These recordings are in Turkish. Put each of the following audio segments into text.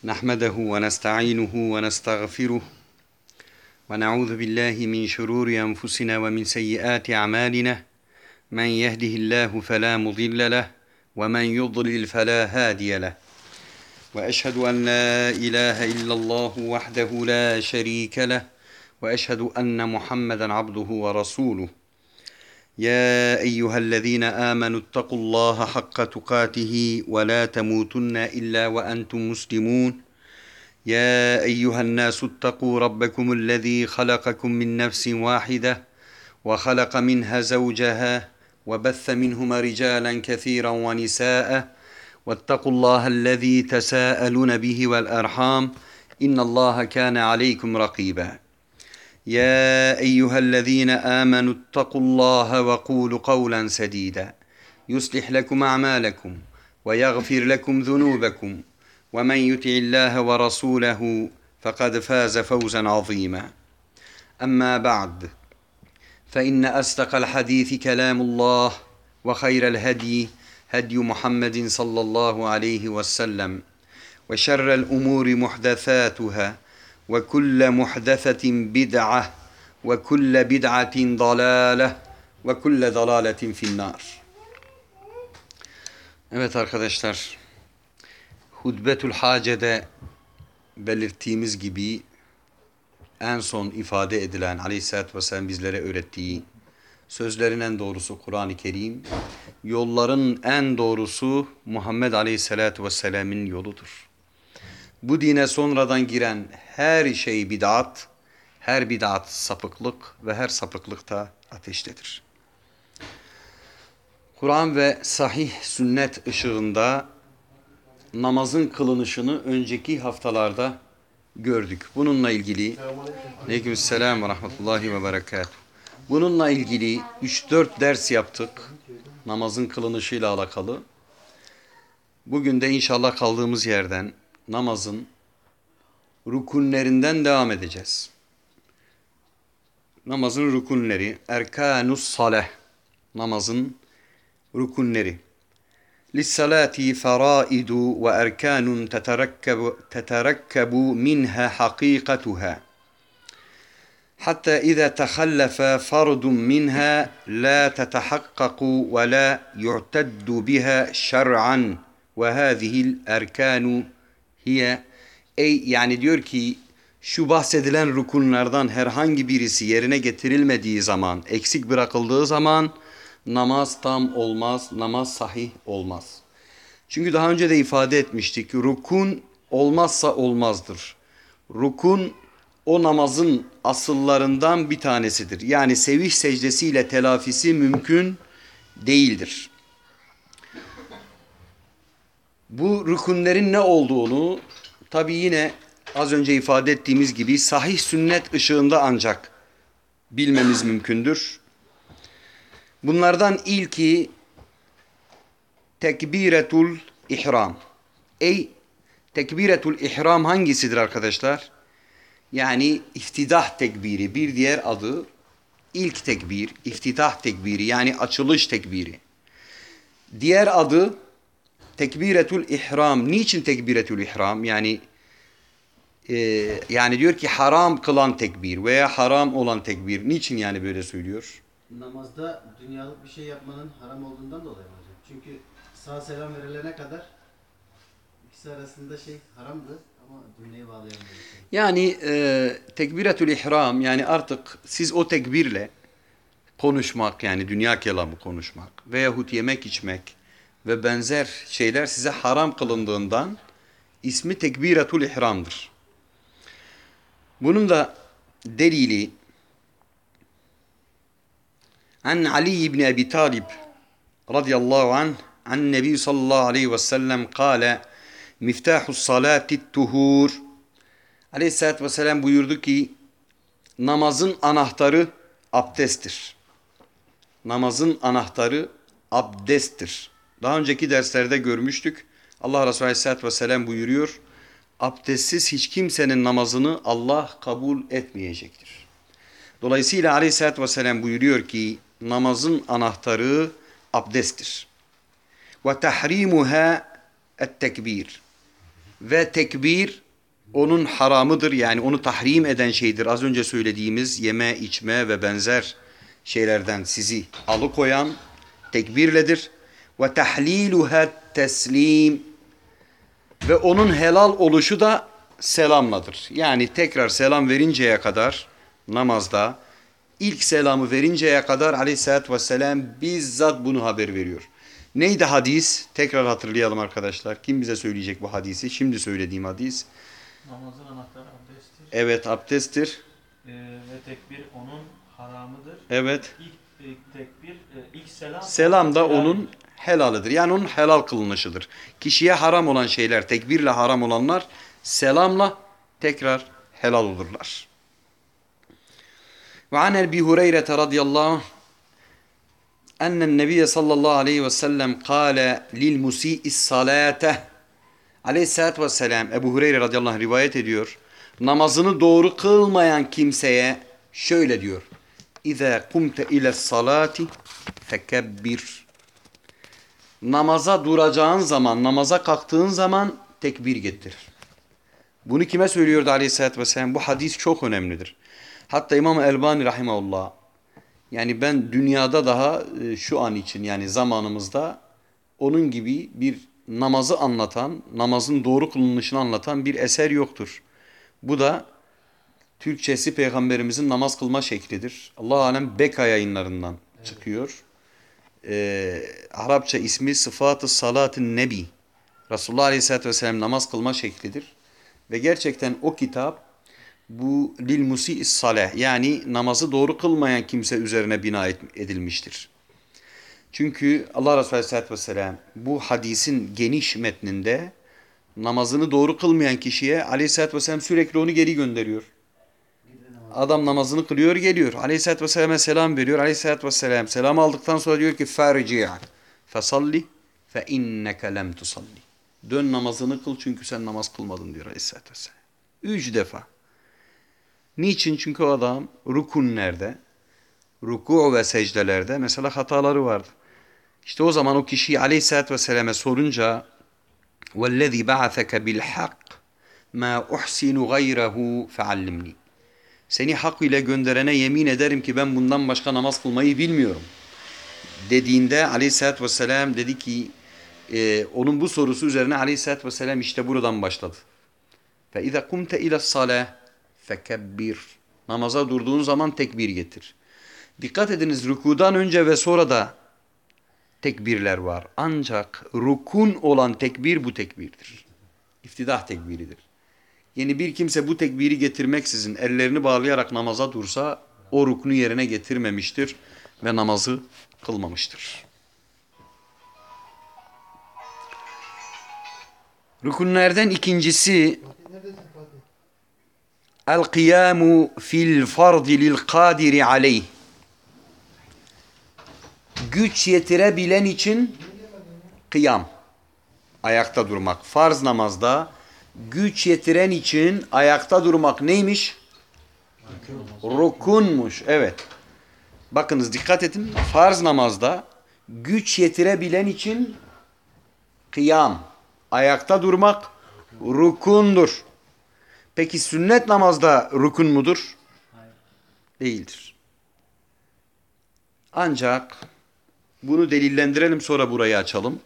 نحمده ونستعينه ونستغفره ونعوذ بالله من شرور أنفسنا ومن سيئات أعمالنا من يهده الله فلا مضل له ومن يضلل فلا هادي له وأشهد أن لا إله إلا الله وحده لا شريك له وأشهد أن محمدا عبده ورسوله يا أيها الذين آمنوا اتقوا الله حق تقاته ولا تموتن إلا وأنتم مسلمون يا أيها الناس اتقوا ربكم الذي خلقكم من نفس واحدة وخلق منها زوجها وبث منهما رجالا كثيرا ونساء واتقوا الله الذي تساءلون به والأرحام إن الله كان عليكم رقيبا يا أيها الذين آمنوا اتقوا الله وقولوا قولا سديدا يصلح لكم أعمالكم ويغفر لكم ذنوبكم ومن يطع الله ورسوله فقد فاز فوزا عظيما أما بعد فإن أصدق الحديث كلام الله وخير الهدي هدي محمد صلى الله عليه وسلم وشر الأمور محدثاتها وكل محدثة بدعة وكل بدعة ضلالة وكل ضلالة في النار. Evet arkadaşlar, Hutbetül Hace'de belirttiğimiz gibi en son ifade edilen Aleyhisselatü Vesselam bizlere öğrettiği sözlerin en doğrusu Kur'an-ı Kerim, yolların en doğrusu Muhammed Aleyhisselatü Vesselam'ın yoludur. Bu dine sonradan giren her şey bid'at, her bid'at sapıklık ve her sapıklık da ateştedir. Kur'an ve sahih sünnet ışığında namazın kılınışını önceki haftalarda gördük. Bununla ilgili Aleykümselam ve rahmetullahi ve berekatuhu. Bununla ilgili 3-4 ders yaptık. Namazın kılınışıyla alakalı. Bugün de inşallah kaldığımız yerden namazın rukunlerinden devam edeceğiz. Namazın rukunleri, erkanus saleh, namazın rukunleri. Lissalati faraidu ve erkanun teterekkebu minha hakikatuha. Hatta iza tehallafa fardun minha la tetehakkaku ve la yu'teddu biha şer'an ve hâzihil erkanu hiye. Yani diyor ki şu bahsedilen rukunlardan herhangi birisi yerine getirilmediği zaman, eksik bırakıldığı zaman namaz tam olmaz, namaz sahih olmaz. Çünkü daha önce de ifade etmiştik, rukun olmazsa olmazdır. Rukun o namazın asıllarından bir tanesidir. Yani seviş secdesiyle telafisi mümkün değildir. Bu rukunlerin ne olduğunu tabi yine az önce ifade ettiğimiz gibi sahih sünnet ışığında ancak bilmemiz mümkündür. Bunlardan ilki tekbiretul ihram. Tekbiretul ihram hangisidir arkadaşlar? Yani iftidah tekbiri, bir diğer adı ilk tekbir, iftidah tekbiri yani açılış tekbiri. Diğer adı tekbiretul ihram. Niçin tekbiretul ihram? Yani diyor ki haram kılan tekbir veya haram olan tekbir. Niçin yani böyle söylüyor? Namazda dünyalık bir şey yapmanın haram olduğundan dolayı mı hocam? Çünkü sağ selam verilene kadar ikisi arasında haramdı ama dünyayı bağlayan bir şey. Yani tekbiretül ihram yani artık siz o tekbirle konuşmak yani dünya kelamı konuşmak veyahut yemek içmek ve benzer şeyler size haram kılındığından ismi tekbiretül ihramdır. Bunun da delili an Ali ibn Abi Talib radıyallahu anh an Nebi sallallahu aleyhi ve sellem kâle miftahus salati tuhur. Aleyhisselatü vesselam buyurdu ki namazın anahtarı abdesttir. Namazın anahtarı abdesttir. Daha önceki derslerde görmüştük. Allah Resulü Aleyhisselatü vesselam buyuruyor. Abdestsiz hiç kimsenin namazını Allah kabul etmeyecektir. Dolayısıyla Aleyhisselatü vesselam buyuruyor ki namazın anahtarı abdesttir. Ve tahrimuha et tekbir. Ve tekbir onun haramıdır. Yani onu tahrim eden şeydir. Az önce söylediğimiz yeme, içme ve benzer şeylerden sizi alıkoyan tekbirledir. Ve tahliluha teslim. Ve onun helal oluşu da selamladır. Yani tekrar selam verinceye kadar namazda ilk selamı verinceye kadar aleyhissalatü vesselam bizzat bunu haber veriyor. Neydi hadis? Tekrar hatırlayalım arkadaşlar. Kim bize söyleyecek bu hadisi? Şimdi söylediğim hadis. Namazın anahtarı abdesttir. Evet, abdesttir. Ve tekbir onun haramıdır. Evet. İlk tekbir, ilk selam. Selam da onun helalıdır. Yani onun helal kılınışıdır. Kişiye haram olan şeyler, tekbirle haram olanlar selamla tekrar helal olurlar. Ve an Ebi Hureyre radıyallahu anh ennen nebiye sallallahu aleyhi ve sellem kâle lil musi'is salâte. Aleyhissalatü vesselam Ebu Hureyre radıyallahu anh rivayet ediyor. Namazını doğru kılmayan kimseye şöyle diyor. İzâ kumte iles salâti fekebbir. Namaza duracağın zaman, namaza kalktığın zaman tekbir getir. Bunu kime söylüyordu aleyhissalatü vesselam? Bu hadis çok önemlidir. Hatta İmam Elbani rahimahullah, yani ben dünyada daha şu an için yani zamanımızda onun gibi bir namazı anlatan, namazın doğru kılınışını anlatan bir eser yoktur. Bu da Türkçesi Peygamberimizin namaz kılma şeklidir. Allah alem Beka yayınlarından çıkıyor. Arapça ismi Sıfat-ı Salat-ı Nebi. Resulullah Aleyhisselatü Vesselam namaz kılma şeklidir. Ve gerçekten o kitap bu lil musi'is salah yani namazı doğru kılmayan kimse üzerine bina edilmiştir. Çünkü Allah Resulü Aleyhisselatü Vesselam bu hadisin geniş metninde namazını doğru kılmayan kişiye Aleyhisselatü Vesselam sürekli onu geri gönderiyor. Adam namazını kılıyor geliyor. Aleyhisselatü Vesselam'a selam veriyor. Aleyhisselatü Vesselam selam aldıktan sonra diyor ki فَرْجِعَ فَصَلِّ فَاِنَّكَ لَمْ تُصَلِّ. Dön namazını kıl çünkü sen namaz kılmadın diyor Aleyhisselatü Vesselam. 3 defa. Niçin? Çünkü o adam rukunlerde, ruku ve secdelerde mesela hataları vardı. İşte o zaman o kişiyi Aleyhisselatü Vesselam'a sorunca وَالَّذِي بَعَثَكَ بِالْحَقِّ مَا اُحْسِنُ غَيْرَهُ فَعَلِّمْنِي. Seni hak ile gönderene yemin ederim ki ben bundan başka namaz kılmayı bilmiyorum. Dediğinde Aleyhisselatü Vesselam dedi ki onun bu sorusu üzerine Aleyhisselatü Vesselam işte buradan başladı. فَاِذَا قُمْتَ اِلَى الصَّلَاةِ فَكَبِّرْ. Namaza durduğun zaman tekbir getir. Dikkat ediniz rükudan önce ve sonra da tekbirler var. Ancak rukun olan tekbir bu tekbirdir. İftidah tekbiridir. Yani bir kimse bu tekbiri getirmeksizin ellerini bağlayarak namaza dursa o ruknu yerine getirmemiştir ve namazı kılmamıştır. Rukunlerden ikincisi el-kıyamu fil fardi lil kadiri aleyh. Güç yetirebilen için kıyam, ayakta durmak. Farz namazda güç yetiren için ayakta durmak neymiş? Rukunmuş. Evet. Bakınız dikkat edin. Farz namazda güç yetirebilen için kıyam, ayakta durmak rukundur. Peki sünnet namazda rukun mudur? Değildir. Ancak bunu delillendirelim sonra burayı açalım.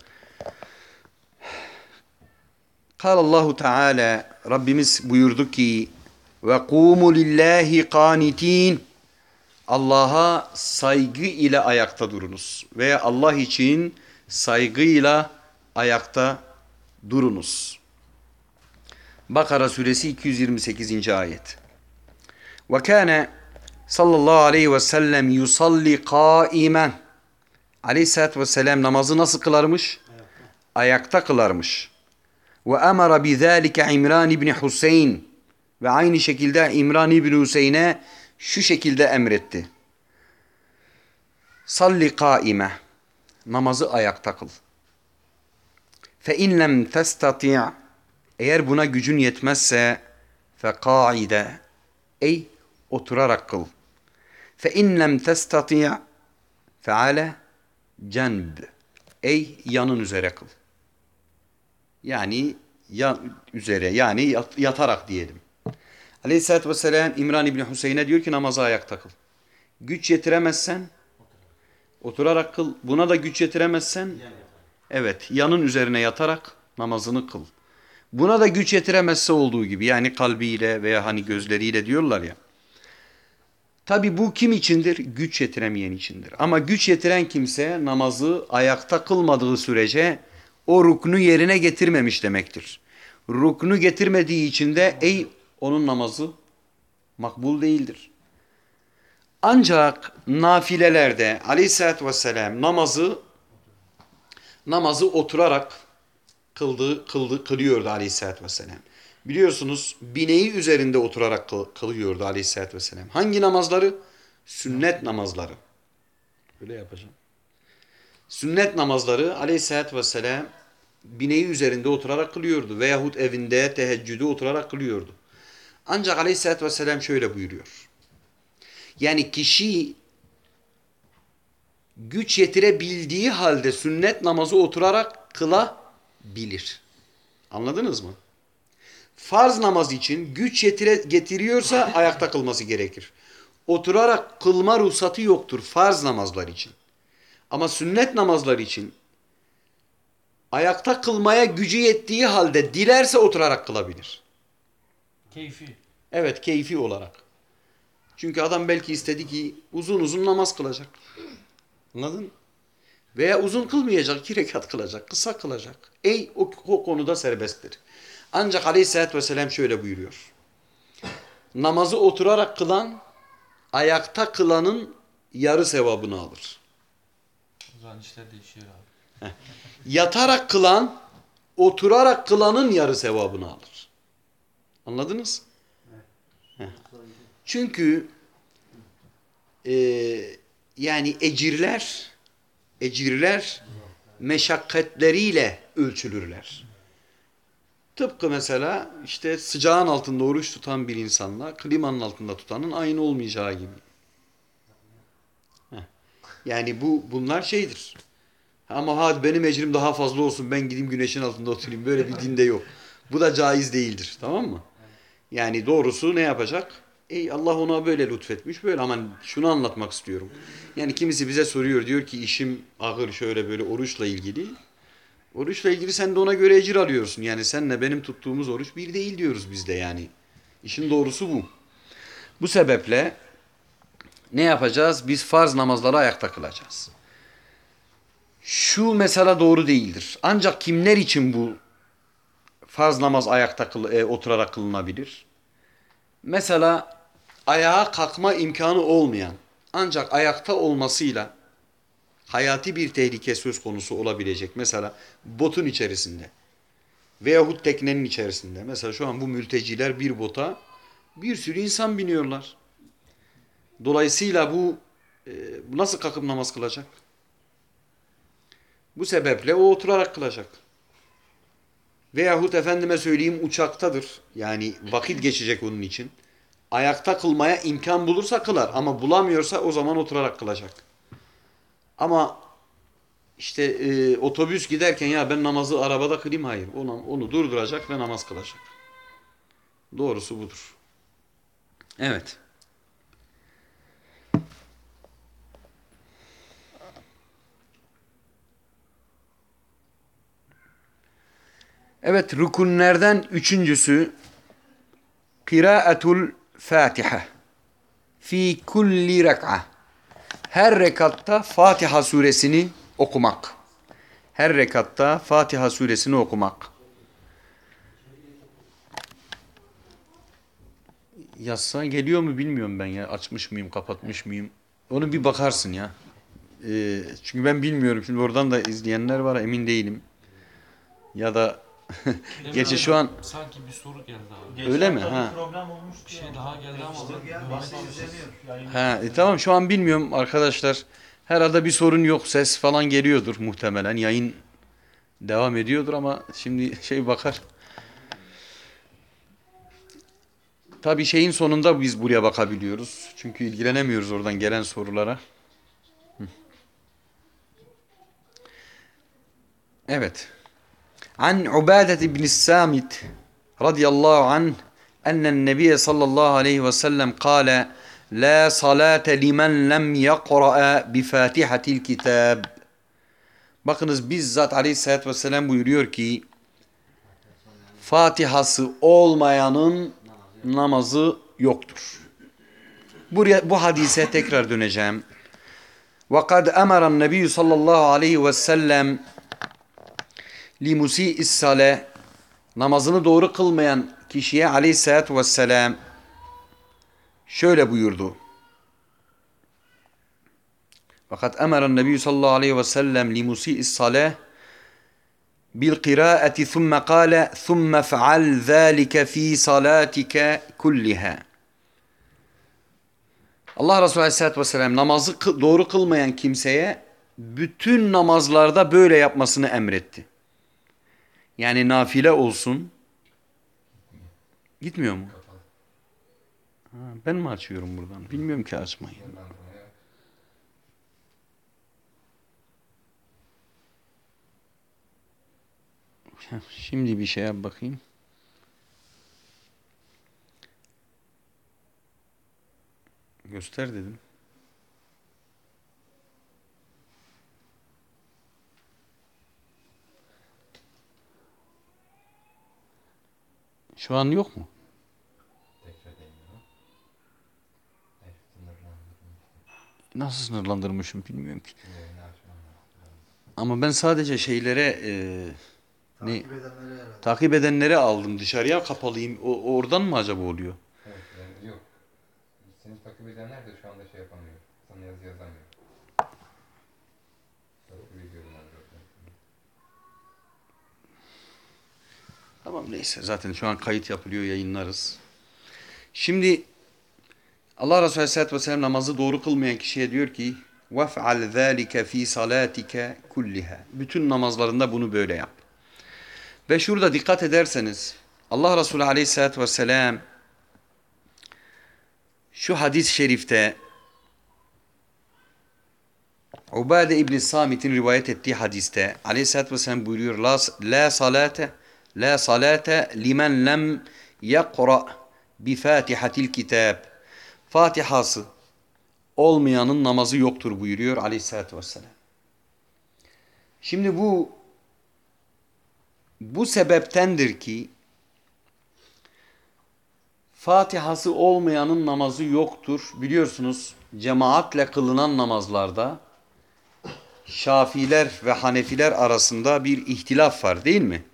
Allahu Teala Rabbimiz buyurdu ki ve kumu lillahi qanitin. Allah'a saygı ile ayakta durunuz veya Allah için saygıyla ayakta durunuz. Bakara suresi 228. ayet. Ve kâne sallallahu aleyhi ve sellem yusalli kâimen. Aleyhisselatü vesselam namazı nasıl kılarmış? Ayakta kılarmış. Ve emara bizâlike İmran İbni Hüseyin. Ve aynı şekilde İmran İbni Hüseyin'e şu şekilde emretti. Salli kâime. Namazı ayakta kıl. Fe in lem testati' eğer buna gücün yetmezse fe kâide ey oturarak kıl. Fe in lem testati' fe ale cenb ey yanın üzere kıl. Yani üzere yani yatarak diyelim. Aleyhisselatü Vesselam İmran İbni Hüseyin'e diyor ki namaza ayakta kıl. Güç yetiremezsen oturarak kıl. Buna da güç yetiremezsen evet yanın üzerine yatarak namazını kıl. Buna da güç yetiremezse olduğu gibi yani kalbiyle veya hani gözleriyle diyorlar ya. Tabi bu kim içindir? Güç yetiremeyen içindir. Ama güç yetiren kimse namazı ayakta kılmadığı sürece o ruknu yerine getirmemiş demektir. Ruknu getirmediği için de onun namazı makbul değildir. Ancak nafilelerde aleyhissalatü vesselam namazı oturarak kılıyordu aleyhissalatü vesselam. Biliyorsunuz bineği üzerinde oturarak kılıyordu aleyhissalatü vesselam. Hangi namazları? Sünnet namazları. Böyle yapacağım. Sünnet namazları aleyhissalatü vesselam bineği üzerinde oturarak kılıyordu. Veyahut evinde teheccüdü oturarak kılıyordu. Ancak aleyhissalatü vesselam şöyle buyuruyor. Yani kişi güç yetirebildiği halde sünnet namazı oturarak kılabilir. Anladınız mı? Farz namaz için güç getiriyorsa ayakta kılması gerekir. Oturarak kılma ruhsatı yoktur farz namazlar için. Ama sünnet namazlar için ayakta kılmaya gücü yettiği halde dilerse oturarak kılabilir. Keyfi. Evet, keyfi olarak. Çünkü adam belki istedi ki uzun uzun namaz kılacak. Anladın? Veya uzun kılmayacak, 2 rekat kılacak, kısa kılacak. O konuda serbesttir. Ancak aleyhissalatü vesselam şöyle buyuruyor. Namazı oturarak kılan, ayakta kılanın yarı sevabını alır. O zaman işler değişiyor abi. Yatarak kılan, oturarak kılanın yarı sevabını alır. Anladınız? Heh. Çünkü yani ecirler meşakkatleriyle ölçülürler. Tıpkı mesela işte sıcağın altında oruç tutan bir insanla klimanın altında tutanın aynı olmayacağı gibi. Yani bunlar şeydir. Ama hadi benim ecrim daha fazla olsun ben gideyim güneşin altında oturayım. Böyle bir dinde yok. Bu da caiz değildir. Tamam mı? Yani doğrusu ne yapacak? Allah ona böyle lütfetmiş. Böyle ama şunu anlatmak istiyorum. Yani kimisi bize soruyor diyor ki işim ağır şöyle böyle oruçla ilgili. Oruçla ilgili sen de ona göre ecir alıyorsun. Yani senle benim tuttuğumuz oruç bir değil diyoruz biz de yani. İşin doğrusu bu. Bu sebeple ne yapacağız? Biz farz namazları ayakta kılacağız. Şu mesela doğru değildir. Ancak kimler için bu farz namaz ayakta oturarak kılınabilir? Mesela ayağa kalkma imkanı olmayan ancak ayakta olmasıyla hayati bir tehlike söz konusu olabilecek. Mesela botun içerisinde veyahut teknenin içerisinde. Mesela şu an bu mülteciler bir bota bir sürü insan biniyorlar. Dolayısıyla bu nasıl kalkıp namaz kılacak? Bu sebeple o oturarak kılacak. Veyahut efendime söyleyeyim uçaktadır. Yani vakit geçecek onun için. Ayakta kılmaya imkan bulursa kılar. Ama bulamıyorsa o zaman oturarak kılacak. Ama işte otobüs giderken ya ben namazı arabada kılayım. Hayır. Onu durduracak ve namaz kılacak. Doğrusu budur. Evet. Evet, rükunlerden üçüncüsü kıraatul Fatiha fi kulli rek'a. Her rekatta Fatiha suresini okumak. Her rekatta Fatiha suresini okumak. Yazsa geliyor mu bilmiyorum ben ya. Açmış mıyım, kapatmış mıyım? Onu bir bakarsın ya. Çünkü ben bilmiyorum. Şimdi oradan da izleyenler var, emin değilim. Ya da geçe şu an sanki bir soru geldi abi. Geçen öyle mi? hafta Ha. bir problem olmuştu. Bir şey daha geldi ama Bahse izleniyor. Ha, tamam şu an bilmiyorum arkadaşlar. Herhalde bir sorun yok. Ses falan geliyordur muhtemelen. Yayın devam ediyordur ama şimdi bakar. Tabii şeyin sonunda biz buraya bakabiliyoruz. Çünkü ilgilenemiyoruz oradan gelen sorulara. Evet. An Ubade ibn Samit radıyallahu anh ennen nebiye sallallahu aleyhi ve sellem kâle la salate limen lem yakra'a bi fatihatil kitab. Bakınız bizzat aleyhissalatü vesselam buyuruyor ki Fatihası olmayanın namazı yoktur. Bu hadise tekrar döneceğim. وَقَدْ أَمَرَ النَّبِيُّ sallallahu aleyhi ve sellem limusi'is sale namazını doğru kılmayan kişiye aleyhissalatü vesselam şöyle buyurdu. Fakat emeren nebiyyü sallallahu aleyhi ve sellem limusi'is sale bil kıraati thumme kâle thumme fe'al zâlike fî salâtike kulliha. Allah Resulü aleyhissalatü vesselam namazı doğru kılmayan kimseye bütün namazlarda böyle yapmasını emretti. Yani nafile olsun. Gitmiyor mu? Ha, ben mi açıyorum buradan? Bilmiyorum ki açmayı. Şimdi bir şeye bakayım. Göster dedim. Şu an yok mu? Nasıl sınırlandırmışım bilmiyorum ki. Ama ben sadece şeylere takip edenleri aldım. Dışarıya kapalıyım. Oradan mı acaba oluyor? Evet, yani yok. Seni takip edenler de şu anda şey yapamıyor. Sana yazı yazamıyor. Takip ediyorum ben zaten. Tamam neyse. Zaten şu an kayıt yapılıyor. Yayınlarız. Şimdi Allah Resulü Aleyhisselatü Vesselam namazı doğru kılmayan kişiye diyor ki وَفْعَلْ ذَٰلِكَ ف۪ي صَلَاتِكَ كُلِّهَا. Bütün namazlarında bunu böyle yap. Ve şurada dikkat ederseniz Allah Resulü Aleyhisselatü Vesselam şu hadis-i şerifte Ubade İbn Samit'in rivayet ettiği hadiste Aleyhisselatü Vesselam buyuruyor la salate limen lem yakra bi fatihatil kitab. Fatihası olmayanın namazı yoktur buyuruyor Aleyhisselatü Vesselam. Şimdi bu sebeptendir ki Fatihası olmayanın namazı yoktur. Biliyorsunuz cemaatle kılınan namazlarda Şafiler ve Hanefiler arasında bir ihtilaf var değil mi?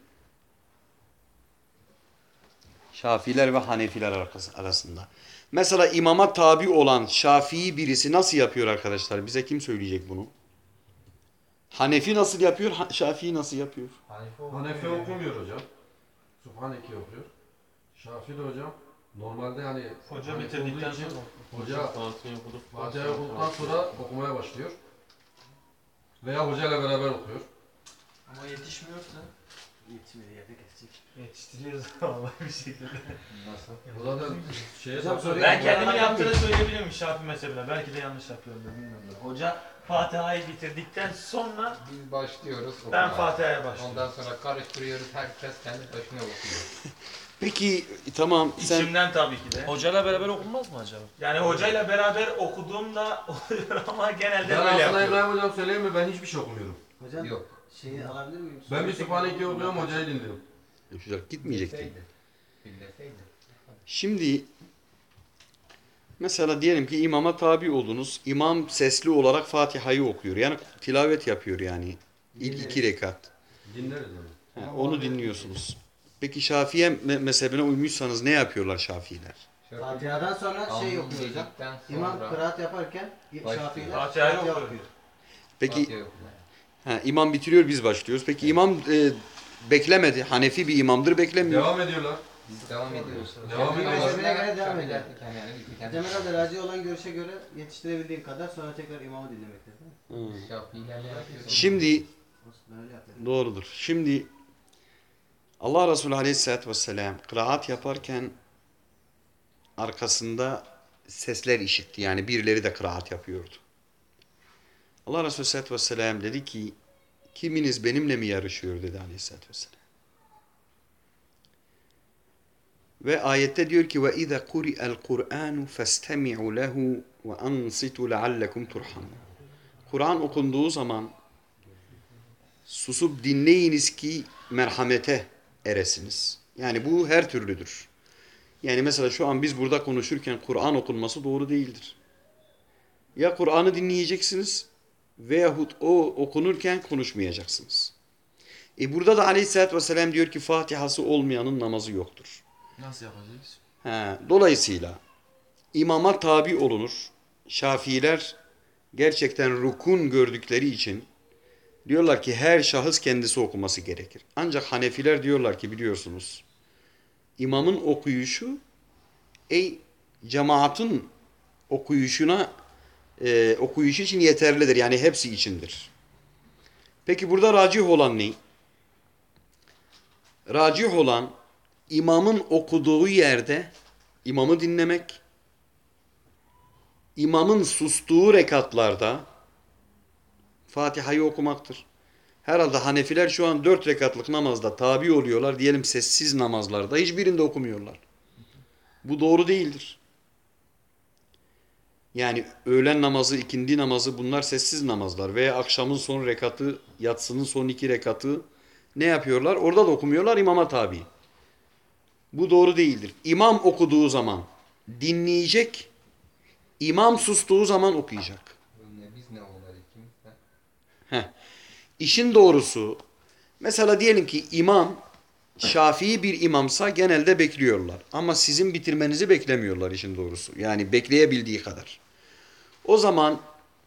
Şafiler ve Hanefiler arasında. Mesela imama tabi olan Şafii birisi nasıl yapıyor arkadaşlar? Bize kim söyleyecek bunu? Hanefi nasıl yapıyor? Şafii nasıl yapıyor? Hanefi okumuyor hocam. Subhaneke okuyor. Şafii de hocam normalde hani Hoca Hanefi bitirdikten olduğu için sonra hoca Fatiha'yı okuduk. Fatiha'yı okuduktan sonra okumaya başlıyor. Veya hocayla beraber okuyor. Ama yetişmiyorsa Yetişmediği yerde kesecek. yetiştiriyoruz ama bir şekilde. Nasıl? O zaten şeye Hocam soruyor. Ben kendimin yaptığını söyleyebilirim Şafii mezhebine. Belki de yanlış yapıyorumdur bilmiyorum. Hoca Fatiha'yı bitirdikten sonra Biz başlıyoruz ben okumaya. Fatiha'ya başlıyorum. Ondan sonra karıştırıyoruz. Herkes kendi başına okuyor. Peki tamam sen İçimden tabii ki de. Hocayla beraber okunmaz mı acaba? Yani hocayla beraber okuduğumda oluyor ama genelde Ben böyle aslında yapıyorum. İbrahim hocam söyleyeyim mi? Ben hiçbir şey okumuyorum. Hocam Yok. şeyi alabilir miyim? Ben bir Subhaneke okuyorum, hocayı dinliyorum. gitmeyecek değil. Bilseydi. Şimdi mesela diyelim ki imama tabi oldunuz. İmam sesli olarak Fatiha'yı okuyor. Yani tilavet yapıyor yani. İlk 2 rekat. Dinleriz onu. Onu dinliyorsunuz. Peki Şafii mezhebine uymuşsanız ne yapıyorlar Şafiiler? Fatiha'dan sonra şey okuyor hocam. İmam kıraat yaparken Şafiiler Fatiha'yı Fatiha okuyor. okuyor. Peki Fatiha'yı okumaya. imam bitiriyor biz başlıyoruz. Peki imam beklemedi. Hanefi bir imamdır beklemiyor. Devam ediyorlar. Biz devam ediyoruz. Devam Şafii ediyorlar. mezhebine göre devam eder. Yani Hocam herhalde raci olan görüşe göre yetiştirebildiğin kadar sonra tekrar imamı dinlemektir değil mi? Şafiiler ne yapıyor? Şimdi Ben öyle yapıyorum. doğrudur. Şimdi Allah Resulü Aleyhisselatü Vesselam kıraat yaparken arkasında sesler işitti. Yani birileri de kıraat yapıyordu. Allah Resulü Aleyhisselatü Vesselam dedi ki kiminiz benimle mi yarışıyor dedi Aleyhisselatü Vesselam. Ve ayette diyor ki ve iza kuri'el Kur'anu fastemi'u lehu ve ansitu leallekum turhamun. Kur'an okunduğu zaman susup dinleyiniz ki merhamete eresiniz. Yani bu her türlüdür. Yani mesela şu an biz burada konuşurken Kur'an okunması doğru değildir. Ya Kur'an'ı dinleyeceksiniz veyahut o okunurken konuşmayacaksınız. Burada da Aleyhisselatü Vesselam diyor ki Fatihası olmayanın namazı yoktur. Nasıl yapacağız? Dolayısıyla imama tabi olunur. Şafiiler gerçekten rukun gördükleri için diyorlar ki her şahıs kendisi okuması gerekir. Ancak Hanefiler diyorlar ki biliyorsunuz imamın okuyuşu cemaatin okuyuşu için yeterlidir. Yani hepsi içindir. Peki burada racih olan ne? Racih olan imamın okuduğu yerde imamı dinlemek, imamın sustuğu rekatlarda Fatiha'yı okumaktır. Herhalde Hanefiler şu an 4 rekatlık namazda tabi oluyorlar. Diyelim sessiz namazlarda hiçbirinde okumuyorlar. Bu doğru değildir. Yani öğlen namazı, ikindi namazı bunlar sessiz namazlar. Veya akşamın son rekatı, yatsının son 2 rekatı ne yapıyorlar? Orada da okumuyorlar, imama tabi. Bu doğru değildir. İmam okuduğu zaman dinleyecek, imam sustuğu zaman okuyacak. Biz ne onlar ikimiz? İşin doğrusu, mesela diyelim ki imam, Şafii bir imamsa genelde bekliyorlar. Ama sizin bitirmenizi beklemiyorlar işin doğrusu. Yani bekleyebildiği kadar. O zaman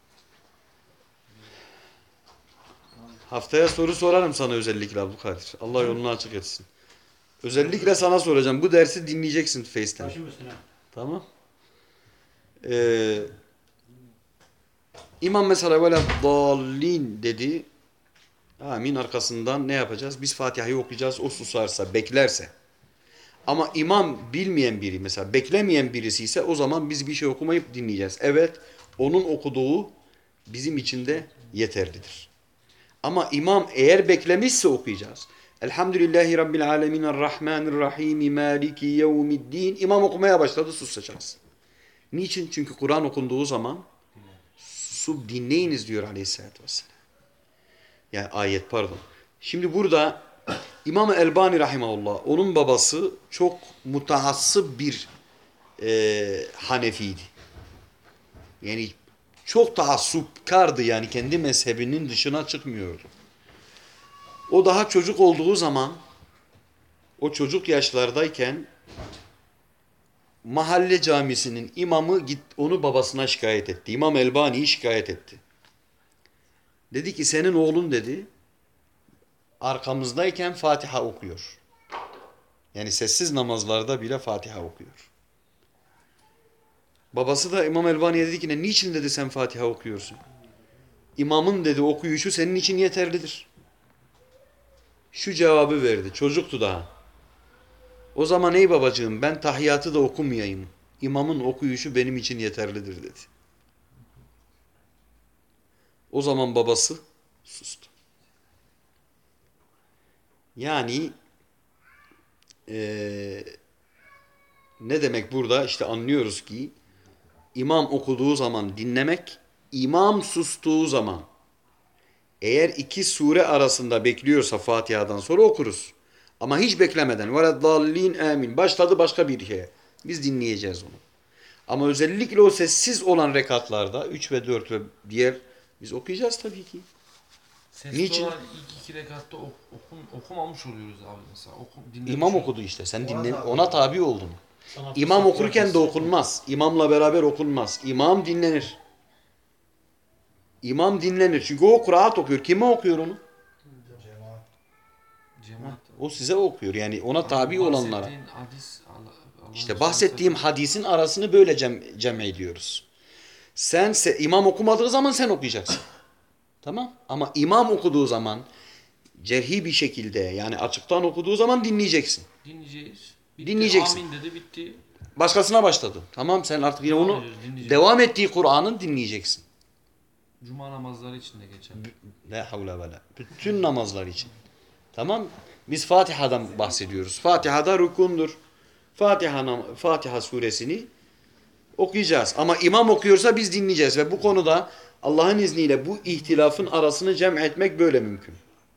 haftaya soru sorarım sana özellikle Abdülkadir. Allah yolunu açık etsin. Özellikle sana soracağım. Bu dersi dinleyeceksin Face'ten. Başım üstüne. Tamam. İmam mesela böyle dallin dedi. Amin arkasından ne yapacağız? Biz Fatiha'yı okuyacağız. O susarsa, beklerse. Ama imam bilmeyen biri mesela beklemeyen birisi ise o zaman biz bir şey okumayıp dinleyeceğiz. Evet onun okuduğu bizim için de yeterlidir. Ama imam eğer beklemişse okuyacağız. Elhamdülillahi Rabbil alemin Errahmanirrahim Maliki yevmiddin. İmam okumaya başladı susacaksın. Niçin? Çünkü Kur'an okunduğu zaman susup dinleyiniz diyor Aleyhisselatü Vesselam. Yani ayet pardon. Şimdi burada İmam Elbani rahimahullah onun babası çok mutaassıp bir Hanefiydi. Yani çok taassupkardı yani kendi mezhebinin dışına çıkmıyordu. O daha çocuk olduğu zaman o çocuk yaşlardayken mahalle camisinin imamı onu babasına şikayet etti. İmam Elbani'yi şikayet etti. Dedi ki senin oğlun dedi arkamızdayken Fatiha okuyor. Yani sessiz namazlarda bile Fatiha okuyor. Babası da İmam Elbani'ye dedi ki niçin dedi sen Fatiha okuyorsun? İmamın dedi okuyuşu senin için yeterlidir. Şu cevabı verdi. Çocuktu daha. O zaman ey babacığım ben tahiyyatı da okumayayım. İmamın okuyuşu benim için yeterlidir dedi. O zaman babası sustu. Yani ne demek burada? İşte anlıyoruz ki imam okuduğu zaman dinlemek, imam sustuğu zaman eğer 2 sure arasında bekliyorsa Fatiha'dan sonra okuruz. Ama hiç beklemeden veleddallin amin başladı başka bir şeye. Biz dinleyeceğiz onu. Ama özellikle o sessiz olan rekatlarda 3 ve 4 ve diğer biz okuyacağız tabii ki. Sesli Niçin? olarak ilk 2 rekatta okumamış oluyoruz abi mesela. İmam okudu işte. Sen dinle, ona tabi oldun. Sana İmam fırsat okurken de vermesi. okunmaz. İmamla beraber okunmaz. İmam dinlenir. İmam dinlenir. Çünkü o kıraat okuyor. Kime okuyor onu? Cemaat. O size okuyor. Yani ona tabi olanlara. Bahsettiğin hadis, İşte bahsettiğim hadisin arasını böyle cem ediyoruz. Sen imam okumadığı zaman sen okuyacaksın. Tamam? Ama imam okuduğu zaman cerhi bir şekilde yani açıktan okuduğu zaman dinleyeceksin. dinleyeceğiz. Bitti, Dinleyeceksin. amin dedi bitti. Başkasına başladı. Tamam sen artık yine onu Dinleyeceğiz. devam ettiği Kur'an'ın dinleyeceksin. Cuma namazları için de geçer. La havle ve la. Bütün namazlar için. Tamam? Biz Fatiha'dan bahsediyoruz. Fatiha'da rukundur. Fatiha suresini okuyacağız. Ama imam okuyorsa biz dinleyeceğiz ve bu konuda Allah'ın izniyle bu ihtilafın arasını cem etmek böyle mümkün.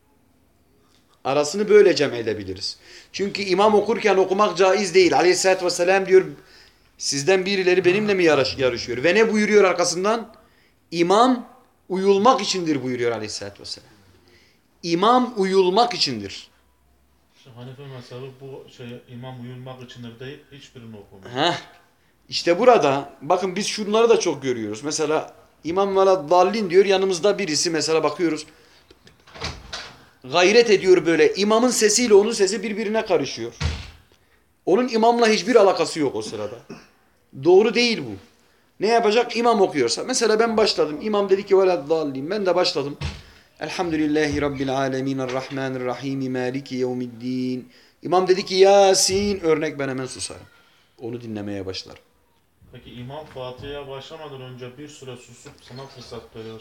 Arasını böyle cem edebiliriz. Çünkü imam okurken okumak caiz değil. Aleyhisselatü vesselam diyor, sizden birileri benimle mi yarışıyor? Ve ne buyuruyor arkasından? İmam uyulmak içindir buyuruyor Aleyhisselatü vesselam. İmam uyulmak içindir. İşte Hanefi mezhebi bu imam uyulmak içindir deyip hiçbirini okumuyor. Heh. İşte burada bakın biz şunları da çok görüyoruz. Mesela İmam Veleddallin diyor, yanımızda birisi mesela bakıyoruz. Gayret ediyor böyle. İmamın sesiyle onun sesi birbirine karışıyor. Onun imamla hiçbir alakası yok o sırada. Doğru değil bu. Ne yapacak? İmam okuyorsa. Mesela ben başladım. İmam dedi ki Veleddallin. Ben de başladım. Elhamdülillahi Rabbil alemin Errahmanirrahim Maliki yevmiddin. İmam dedi ki Yasin. Örnek, ben hemen susarım. Onu dinlemeye başlarım. Peki imam Fatiha'ya başlamadan önce bir süre susup sana fırsat veriyor.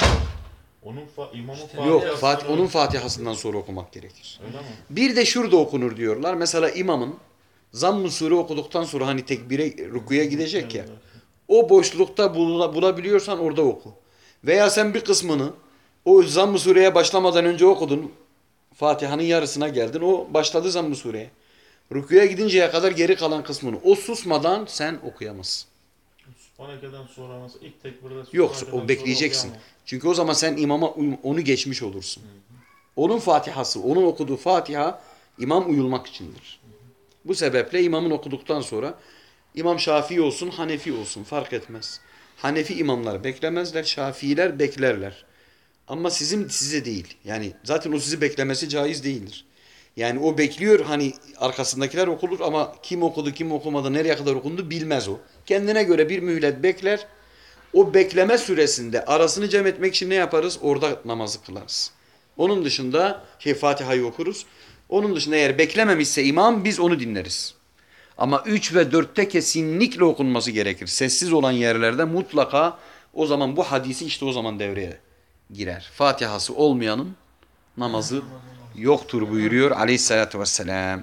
İmamın Fatiha'sından Yok, onun Fatiha'sından sonra okumak gerekir. Öyle mi? Bir de şurada okunur diyorlar. Mesela imamın Zamm-ı Sure okuduktan sonra hani tekbire, rükuya gidecek ya. O boşlukta bulabiliyorsan orada oku. Veya sen bir kısmını o Zamm-ı Sure'ye başlamadan önce okudun. Fatiha'nın yarısına geldin. O başladı Zamm-ı Sure'ye. Rükuya gidinceye kadar geri kalan kısmını o susmadan sen okuyamazsın. Sübhaneke'den sonra nasıl ilk tekbirde Yok, Sübhaneke'den o bekleyeceksin. sonra okuyamam. Çünkü o zaman sen imama onu geçmiş olursun. Onun Fatihası, onun okuduğu Fatiha imam uyulmak içindir. Bu sebeple imamın okuduktan sonra İmam Şafii olsun, Hanefi olsun fark etmez. Hanefi imamlar beklemezler, Şafiiler beklerler. Ama size değil. Yani zaten o sizi beklemesi caiz değildir. Yani o bekliyor, hani arkasındakiler okulur ama kim okudu, kim okumadı, nereye kadar okundu bilmez o. Kendine göre bir mühlet bekler. O bekleme süresinde arasını cem etmek için ne yaparız? Orada namazı kılarız. Onun dışında Fatiha'yı okuruz. Onun dışında eğer beklememişse imam biz onu dinleriz. Ama 3 ve 4'te kesinlikle okunması gerekir. Sessiz olan yerlerde mutlaka o zaman bu hadisi işte o zaman devreye girer. Fatihası olmayanın namazı yoktur buyuruyor Aleyhisselatü Vesselam.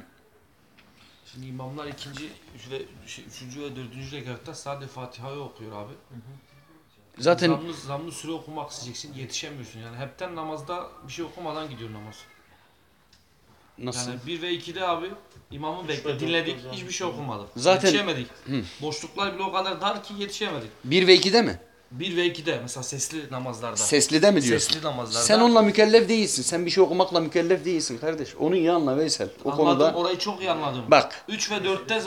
Şimdi imamlar üçüncü ve dördüncü rekatta sadece Fatiha'yı okuyor abi. Zaten Zammı süre okumak isteyeceksin, yetişemiyorsun. Yani hepten namazda bir şey okumadan gidiyor namaz. nasıl? Yani 1 ve 2'de abi imamı dinledik, hiçbir şey okumadık. Zaten- Yetişemedik. Boşluklar bile o kadar dar ki yetişemedik. 1 ve 2'de mi? 1 ve 2'de mesela sesli namazlarda. Seslide mi diyorsun? Sesli namazlarda. Sen onunla mükellef değilsin. Sen bir şey okumakla mükellef değilsin kardeş. Onun yanına Veysel. O Anladım, konuda orayı çok iyi anladım. bak, 3 ve 4'te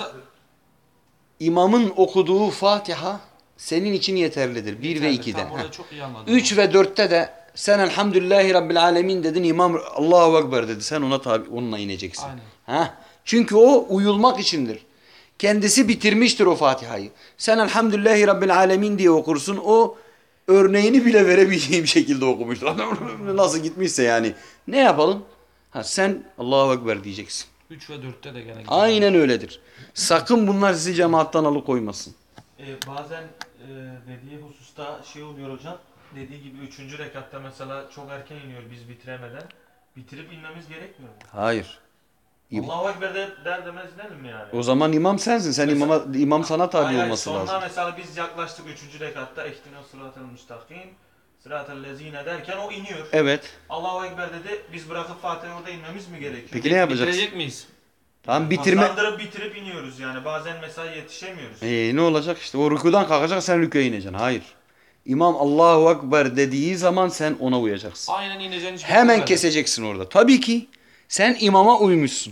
imamın okuduğu Fatiha senin için yeterlidir. 1 ve 2'de. Tamam, orayı çok iyi anladım. 3 ve 4'te de sen Elhamdülillahi Rabbil Alemin dedin, imam Allahu Ekber dedi. Sen onunla ineceksin. Aynen. Ha? Çünkü o uyulmak içindir. Kendisi bitirmiştir o Fatiha'yı. Sen Elhamdülillahi Rabbil Alemin diye okursun. O örneğini bile verebileceğim şekilde okumuştur. Nasıl gitmişse yani. Ne yapalım? Sen Allahu Ekber diyeceksin. 3 ve 4'te de gene. Aynen öyledir. Sakın bunlar sizi cemaattan alıkoymasın. Bazen dediği hususta oluyor hocam. Dediği gibi 3. rekatta mesela çok erken iniyor biz bitiremeden. Bitirip inmemiz gerekmiyor mu? Hayır. Allahu Ekber der demez inelim mi yani? O zaman imam sensin. Sen imam sana tabi Hayır, olması sonra lazım. mesela biz yaklaştık 3. rekatta ihdina sıratel müstakim sıratel lezine derken o iniyor. Evet. Allahu Ekber dedi, biz bırakıp Fatiha'ya orada inmemiz mi gerekiyor? Peki ne yapacaksın? Bitirecek miyiz? Tamam bitirme. Hızlandırıp bitirip iniyoruz yani, bazen mesela yetişemiyoruz. Ne olacak işte? O rükudan kalkacak, sen rüküye ineceksin. Hayır. İmam Allahu Ekber dediği zaman sen ona uyacaksın. Aynen ineceğin Hemen keseceksin orada. Tabii ki sen imama uymuşsun.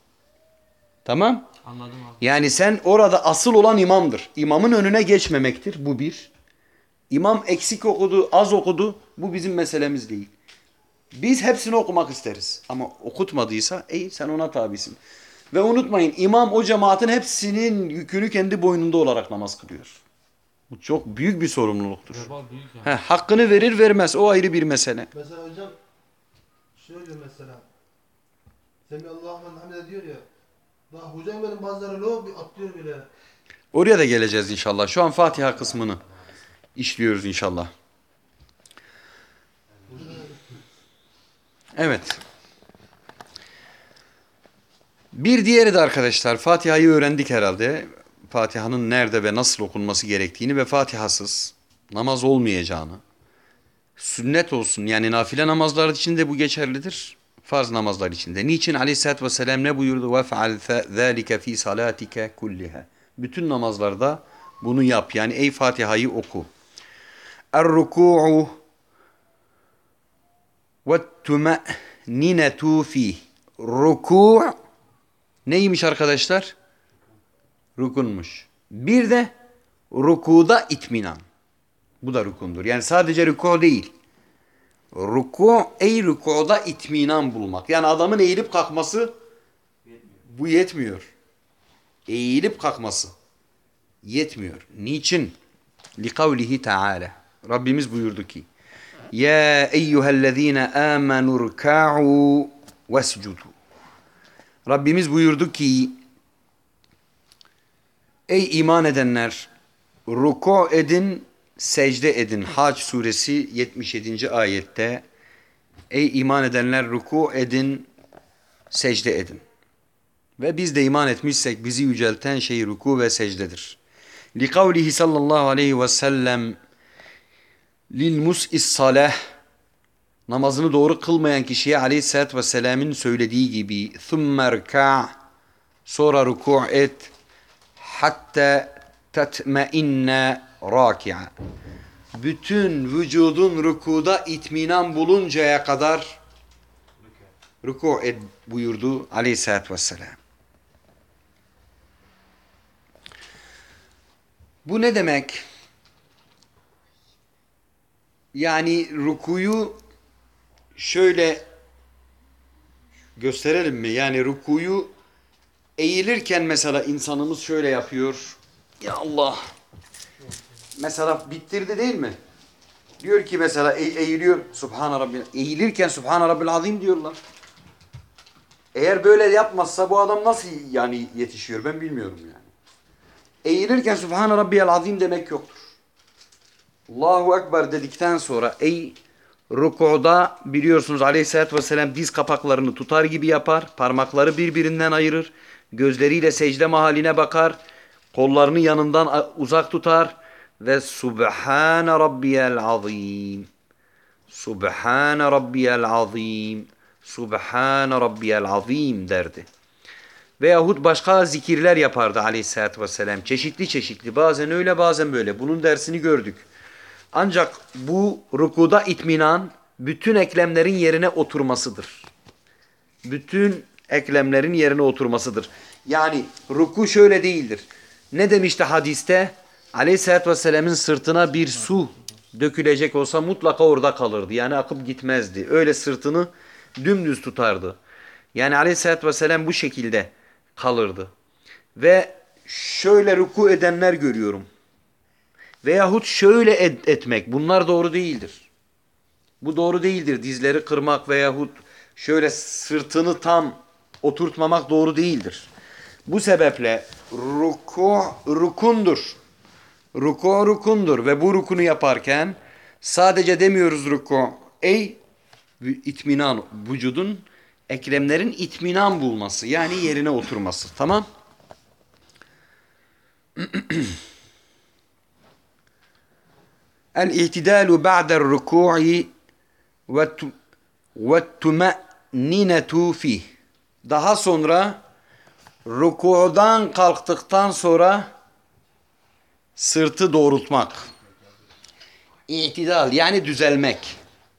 Tamam? Anladım abi. Yani sen orada asıl olan imamdır. İmamın önüne geçmemektir. Bu bir. İmam eksik okudu, az okudu. Bu bizim meselemiz değil. Biz hepsini okumak isteriz. Ama okutmadıysa sen ona tabisin. Ve unutmayın, imam o cemaatin hepsinin yükünü kendi boynunda olarak namaz kılıyor. Bu çok büyük bir sorumluluktur. Vebal büyük yani. Hakkını verir vermez o ayrı bir mesele. Mesela hocam şöyle mesela Semihallahü limen hamide diyor ya. Daha hocam benim bazıları lo bir atlıyor bile. Oraya da geleceğiz inşallah. Şu an Fatiha kısmını işliyoruz inşallah. Evet. Bir diğeri de arkadaşlar, Fatiha'yı öğrendik herhalde. Fatiha'nın nerede ve nasıl okunması gerektiğini ve Fatiha'sız namaz olmayacağını. Sünnet olsun, yani nafile namazlar için de bu geçerlidir. Farz namazlar için de. Niçin aleyhissalatü vesselam ne buyurdu? وَفْعَلْ ذَٰلِكَ ف۪ي صَلَاتِكَ كُلِّهَا. Bütün namazlarda bunu yap. Yani ey Fatiha'yı oku. Er-rukû'u وَالتُّمَأْنِنَةُ ف۪يهِ. Ruku' neymiş arkadaşlar? Rukunmuş. Bir de rukuda itminan. Bu da rukundur. Yani sadece ruku değil. Ruku, ey rukuda itminan bulmak. Yani adamın eğilip kalkması bu yetmiyor. Eğilip kalkması yetmiyor. Niçin? Likavlihi Teala. Rabbimiz buyurdu ki: Ya eyyühellezine amenu rka'u vescudu. Rabbimiz buyurdu ki: Ey iman edenler, ruku edin, secde edin. Hac suresi 77. ayette. Ey iman edenler, ruku edin, secde edin. Ve biz de iman etmişsek bizi yücelten şey ruku ve secdedir. Likavlihi sallallahu aleyhi ve sellem lil mus'is salah. Namazını doğru kılmayan kişiye aleyhissalatü vesselam'ın söylediği gibi thumme rka', sonra ruku' et, hatta tetmeinne raki'a. Bütün vücudun rükuda itminan buluncaya kadar ruku' et buyurdu aleyhissalatü vesselam. Bu ne demek? Yani rukuyu şöyle gösterelim mi? Yani rukuyu eğilirken mesela insanımız şöyle yapıyor. Ya Allah. Mesela bittirdi değil mi? Diyor ki mesela eğiliyor. Subhan Rabbil. Eğilirken Subhan Rabbil Azim diyorlar. Eğer böyle yapmazsa bu adam nasıl yani yetişiyor ben bilmiyorum yani. Eğilirken Subhan Rabbiyel Azim demek yoktur. Allahu Ekber dedikten sonra ey rukuda biliyorsunuz aleyhissalatü vesselam diz kapaklarını tutar gibi yapar. Parmakları birbirinden ayırır. Gözleriyle secde mahaline bakar. Kollarını yanından uzak tutar. Ve Subhane Rabbiyel Azim. Subhane Rabbiyel Azim. Subhane Rabbiyel Azim derdi. Veyahut başka zikirler yapardı aleyhissalatü vesselam. Çeşitli çeşitli. Bazen öyle bazen böyle. Bunun dersini gördük. Ancak bu rukuda itminan bütün eklemlerin yerine oturmasıdır. Bütün eklemlerin yerine oturmasıdır. Yani ruku şöyle değildir. Ne demişti hadiste? Aleyhisselatü Vesselam'ın sırtına bir su dökülecek olsa mutlaka orada kalırdı. Yani akıp gitmezdi. Öyle sırtını dümdüz tutardı. Yani Aleyhisselatü Vesselam bu şekilde kalırdı. Ve şöyle ruku edenler görüyorum. Veyahut şöyle etmek. Bunlar doğru değildir. Bu doğru değildir. Dizleri kırmak veyahut şöyle sırtını tam oturtmamak doğru değildir. Bu sebeple ruku rukundur. Ruku rukundur ve bu rukunu yaparken sadece demiyoruz ruku. Ey itminan vücudun eklemlerin itminan bulması yani yerine oturması. Tamam? El-ihtidalu ba'der ruku'i ve tuma'ninetu fih. Daha sonra rukudan kalktıktan sonra sırtı doğrultmak. İhtidal yani düzelmek.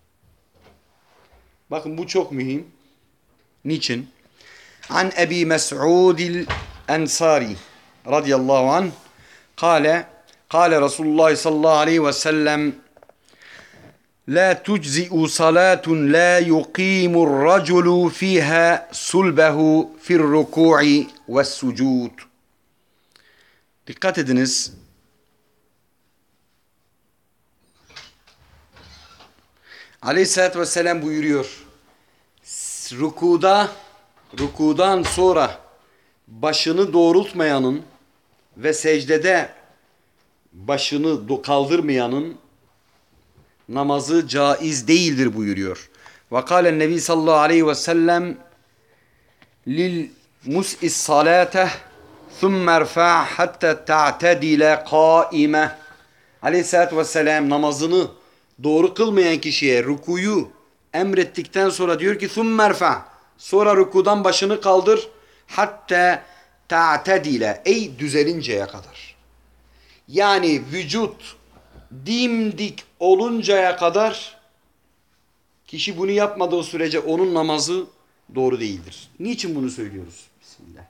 Bakın bu çok mühim. Niçin? An Ebi Mes'udil Ensari radıyallahu anh kâle Resulullah sallallahu aleyhi ve sellem la tujzi'u salatun la yuqimur raculu fiha sulbehu fir ruku'i ve sucud. Dikkat ediniz. Aleyhisselatü Vesselam buyuruyor. Rukudan sonra başını doğrultmayanın ve secdede başını kaldırmayanın namazı caiz değildir buyuruyor. Ve kâlen nebi sallallahu aleyhi ve sellem lil mus'is salate thumme erfa' hatta ta'tedile kaime. Aleyhisselatü vesselam namazını doğru kılmayan kişiye rukuyu emrettikten sonra diyor ki thumme erfa', sonra rukudan başını kaldır hatta ta'tedile, ey düzelinceye kadar. Yani vücut dimdik oluncaya kadar kişi bunu yapmadığı sürece onun namazı doğru değildir. Niçin bunu söylüyoruz? Bismillah.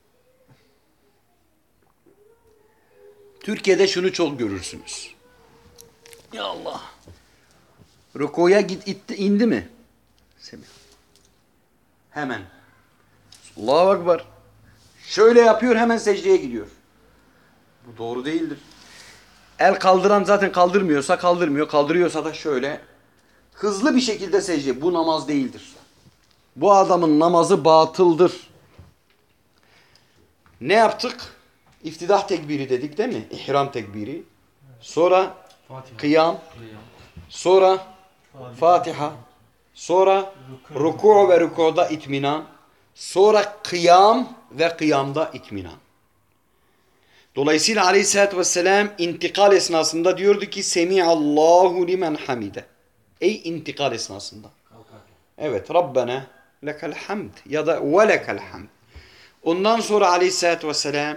Türkiye'de şunu çok görürsünüz. Ya Allah. Rukuya indi mi? Hemen. Allahu Ekber. Şöyle yapıyor, hemen secdeye gidiyor. Bu doğru değildir. El kaldıran zaten kaldırmıyorsa kaldırmıyor. Kaldırıyorsa da şöyle hızlı bir şekilde secde. Bu namaz değildir. Bu adamın namazı batıldır. Ne yaptık? İftidah tekbiri dedik değil mi? İhram tekbiri. Sonra Fatiha. kıyam. Sonra Fatiha. Sonra ruku ve rukuda itminan. Sonra kıyam ve kıyamda itminan. Dolayısıyla aleyhissalatü vesselam intikal esnasında diyordu ki Semi'allahu limen hamide. Ey intikal esnasında. Evet. Rabbena lekel hamd ya da ve lekel hamd. Ondan sonra aleyhissalatü vesselam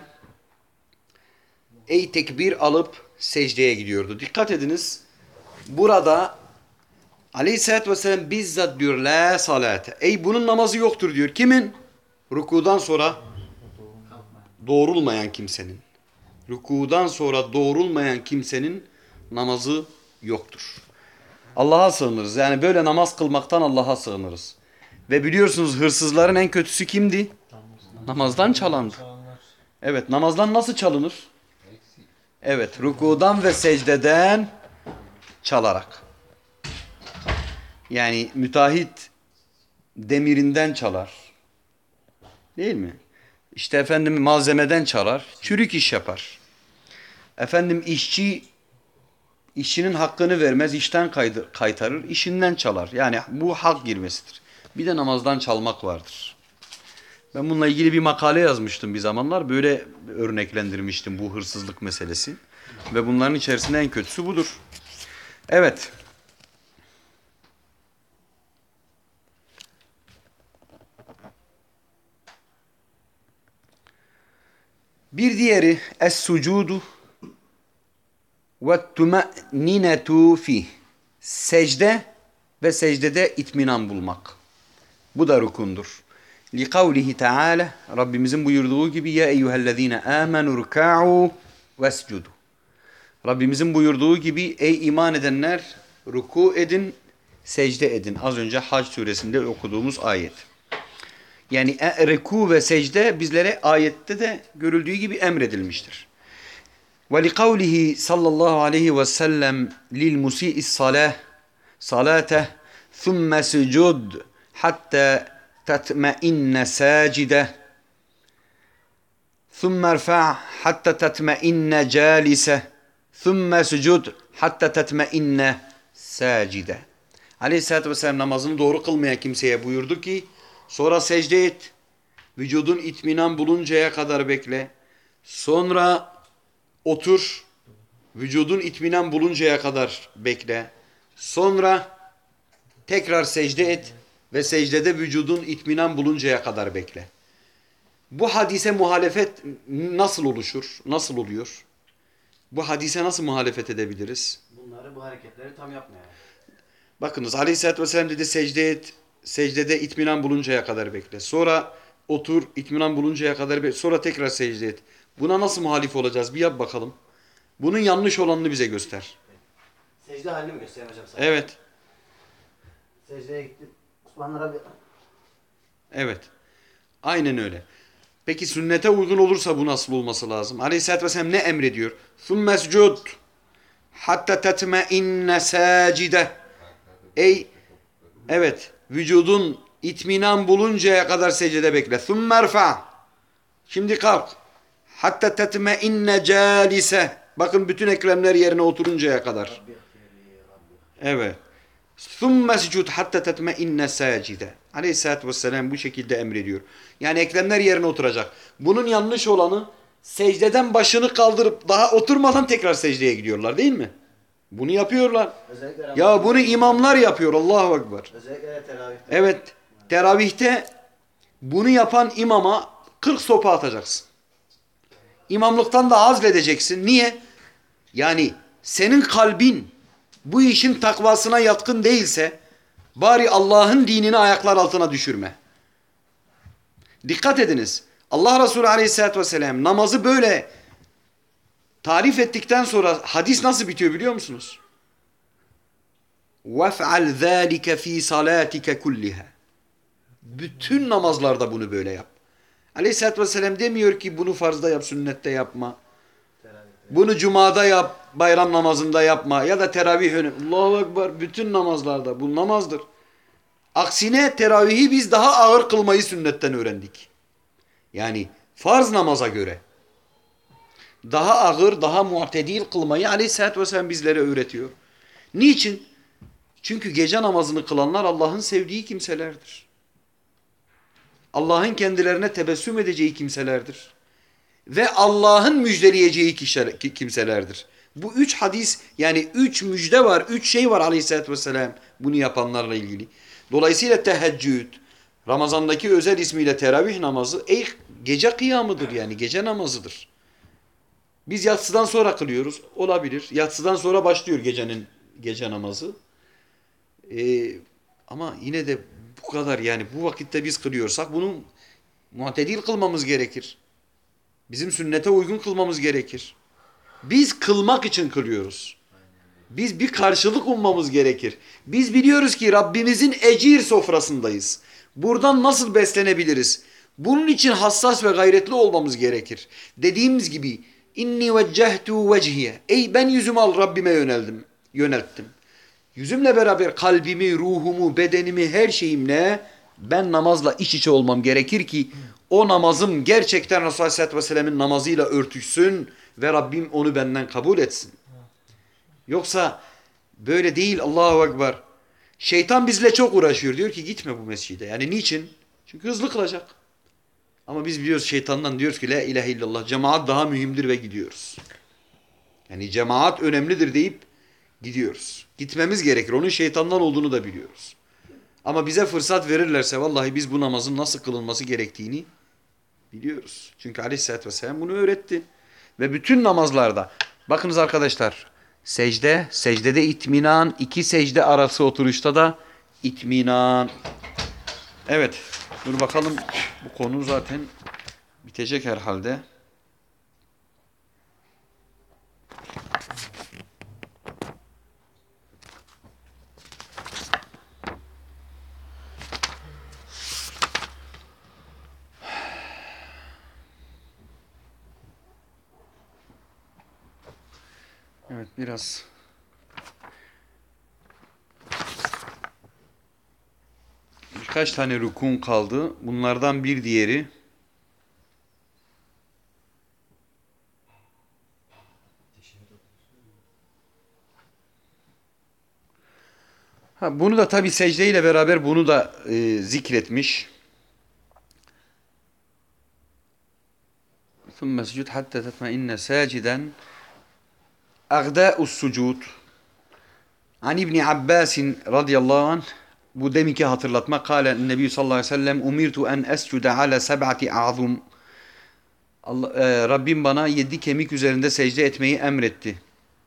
ey tekbir alıp secdeye gidiyordu. Dikkat ediniz. Burada aleyhissalatü vesselam bizzat diyor la salate. Ey bunun namazı yoktur diyor. Kimin? Rukudan sonra doğrulmayan kimsenin. Rukudan sonra doğrulmayan kimsenin namazı yoktur. Allah'a sığınırız. Yani böyle namaz kılmaktan Allah'a sığınırız. Ve biliyorsunuz hırsızların en kötüsü kimdi? Namazdan çalandı. Evet, namazdan nasıl çalınır? Evet, rukudan ve secdeden çalarak. Yani müteahhit demirinden çalar. Değil mi? İşte efendim malzemeden çalar, çürük iş yapar. Efendim işçinin hakkını vermez, işten kaytarır, işinden çalar. Yani bu hak girmesidir. Bir de namazdan çalmak vardır. Ben bununla ilgili bir makale yazmıştım bir zamanlar. Böyle örneklendirmiştim bu hırsızlık meselesi. Ve bunların içerisinde en kötüsü budur. Evet. Bir diğeri es-sucudu ve tume'ninetu fih. Secde ve secdede itminan bulmak. Bu da rukundur. Li kavlihi Teala, Rabbimizin buyurduğu gibi ya eyyühellezine amenu ruka'u vescudu. Rabbimizin buyurduğu gibi ey iman edenler ruku edin, secde edin. Az önce Hac suresinde okuduğumuz ayet. Yani ruku ve secde bizlere ayette de görüldüğü gibi emredilmiştir. Ve li kavlihi sallallahu aleyhi ve sellem lil musii'is salate thumme sucud hatta tatma'inne sacide thumme erfa' hatta tatma'inne calise thumme sucud hatta tatma'inne sacide. Aleyhisselatü vesselam namazını doğru kılmayan kimseye buyurdu ki sonra secde et. Vücudun itminan buluncaya kadar bekle. Sonra otur. Vücudun itminan buluncaya kadar bekle. Sonra tekrar secde et. Ve secdede vücudun itminan buluncaya kadar bekle. Bu hadise muhalefet nasıl oluşur? Nasıl oluyor? Bu hadise nasıl muhalefet edebiliriz? Bu hareketleri tam yapmıyor. Bakınız Aleyhisselatü Vesselam dedi secde et. Secdede itminan buluncaya kadar bekle. Sonra otur, itminan buluncaya kadar bekle. Sonra tekrar secde et. Buna nasıl muhalif olacağız? Bir yap bakalım. Bunun yanlış olanını bize göster. Secde halini mi göstereyim hocam sana? Evet. Secdeye gittim. Osman Rabbi. Evet. Aynen öyle. Peki sünnete uygun olursa bu nasıl olması lazım? Aleyhisselatü Vesselam ne emrediyor? ثُمَّ اسْجُدْ حَتَّى تَتْمَئِنَّ سَاجِدَ. Evet. Vücudun itminan buluncaya kadar secdede bekle. ثُمَّ ارْفَعْ. Şimdi kalk. Hatta tetmeinne calise. Bakın bütün eklemler yerine oturuncaya kadar. Evet. ثُمَّ سُجُدْ حَتَّى تَتْمَئِنَّ سَاجِدًا. Aleyhisselatü Vesselam bu şekilde emrediyor. Yani eklemler yerine oturacak. Bunun yanlış olanı secdeden başını kaldırıp daha oturmadan tekrar secdeye gidiyorlar değil mi? Bunu yapıyorlar. Özellikle Ya bunu imamlar yapıyor. Allahu Ekber. Özellikle de teravihte. Evet. Teravihte bunu yapan imama 40 sopa atacaksın. İmamlıktan da azledeceksin. Niye? Yani senin kalbin bu işin takvasına yatkın değilse bari Allah'ın dinini ayaklar altına düşürme. Dikkat ediniz. Allah Resulü Aleyhisselatü Vesselam namazı böyle tarif ettikten sonra hadis nasıl bitiyor biliyor musunuz? وَفْعَلْ ذَٰلِكَ ف۪ي صَلَاتِكَ كُلِّهَا. Bütün namazlarda bunu böyle yap. Aleyhisselatü Vesselam demiyor ki bunu farzda yap, sünnette yapma. Bunu cumada yap, bayram namazında yapma ya da teravih önü. Allahu Ekber, bütün namazlarda bu namazdır. Aksine teravihi biz daha ağır kılmayı sünnetten öğrendik. Yani farz namaza göre daha ağır, daha mu'tedil kılmayı Aleyhisselatü Vesselam bizlere öğretiyor. Niçin? Çünkü gece namazını kılanlar Allah'ın sevdiği kimselerdir. Allah'ın kendilerine tebessüm edeceği kimselerdir. Ve Allah'ın müjdeleyeceği kimselerdir. Bu 3 hadis, yani 3 müjde var, 3 şey var Aleyhisselatü Vesselam bunu yapanlarla ilgili. Dolayısıyla teheccüd, Ramazan'daki özel ismiyle teravih namazı gece kıyamıdır, yani gece namazıdır. Biz yatsıdan sonra kılıyoruz, olabilir. Yatsıdan sonra başlıyor gece namazı. Ama yine de bu kadar, yani bu vakitte biz kılıyorsak bunu mu'tedil kılmamız gerekir. Bizim sünnete uygun kılmamız gerekir. Biz kılmak için kılıyoruz. Biz bir karşılık ummamız gerekir. Biz biliyoruz ki Rabbimizin ecir sofrasındayız. Buradan nasıl beslenebiliriz? Bunun için hassas ve gayretli olmamız gerekir. Dediğimiz gibi inni veccehtu vecihiye. Ben yüzümü Rabbime yönelttim. Yüzümle beraber kalbimi, ruhumu, bedenimi, her şeyimle ben namazla iç içe olmam gerekir ki o namazım gerçekten Resulullah Aleyhisselatü Vesselam'ın namazıyla örtüşsün ve Rabbim onu benden kabul etsin. Yoksa böyle değil, Allahu Ekber. Şeytan bizle çok uğraşıyor. Diyor ki gitme bu mescide. Yani niçin? Çünkü hızlı kılacak. Ama biz biliyoruz, şeytandan diyoruz ki la ilahe illallah, cemaat daha mühimdir ve gidiyoruz. Yani cemaat önemlidir deyip gidiyoruz. Gitmemiz gerekir. Onun şeytandan olduğunu da biliyoruz. Ama bize fırsat verirlerse vallahi biz bu namazın nasıl kılınması gerektiğini biliyoruz. Çünkü Aleyhisselatü Vesselam bunu öğretti. Ve bütün namazlarda, bakınız arkadaşlar, secdede itminan, 2 secde arası oturuşta da itminan. Evet, dur bakalım, bu konu zaten bitecek herhalde. Evet, birkaç tane rükun kaldı. Bunlardan bir diğeri bunu da tabi secdeyle beraber bunu da zikretmiş. ثُمَّ سُجُدْ حَتَّى تَتْمَئِنَّ سَاجِدًا اَغْدَاءُ السُّجُودِ An İbni Abbasin radıyallahu anh, bu deminki hatırlatma, kâle Nebi sallallahu aleyhi ve sellem umirtu en escude ala seb'ati a'zum. Rabbim bana 7 kemik üzerinde secde etmeyi emretti.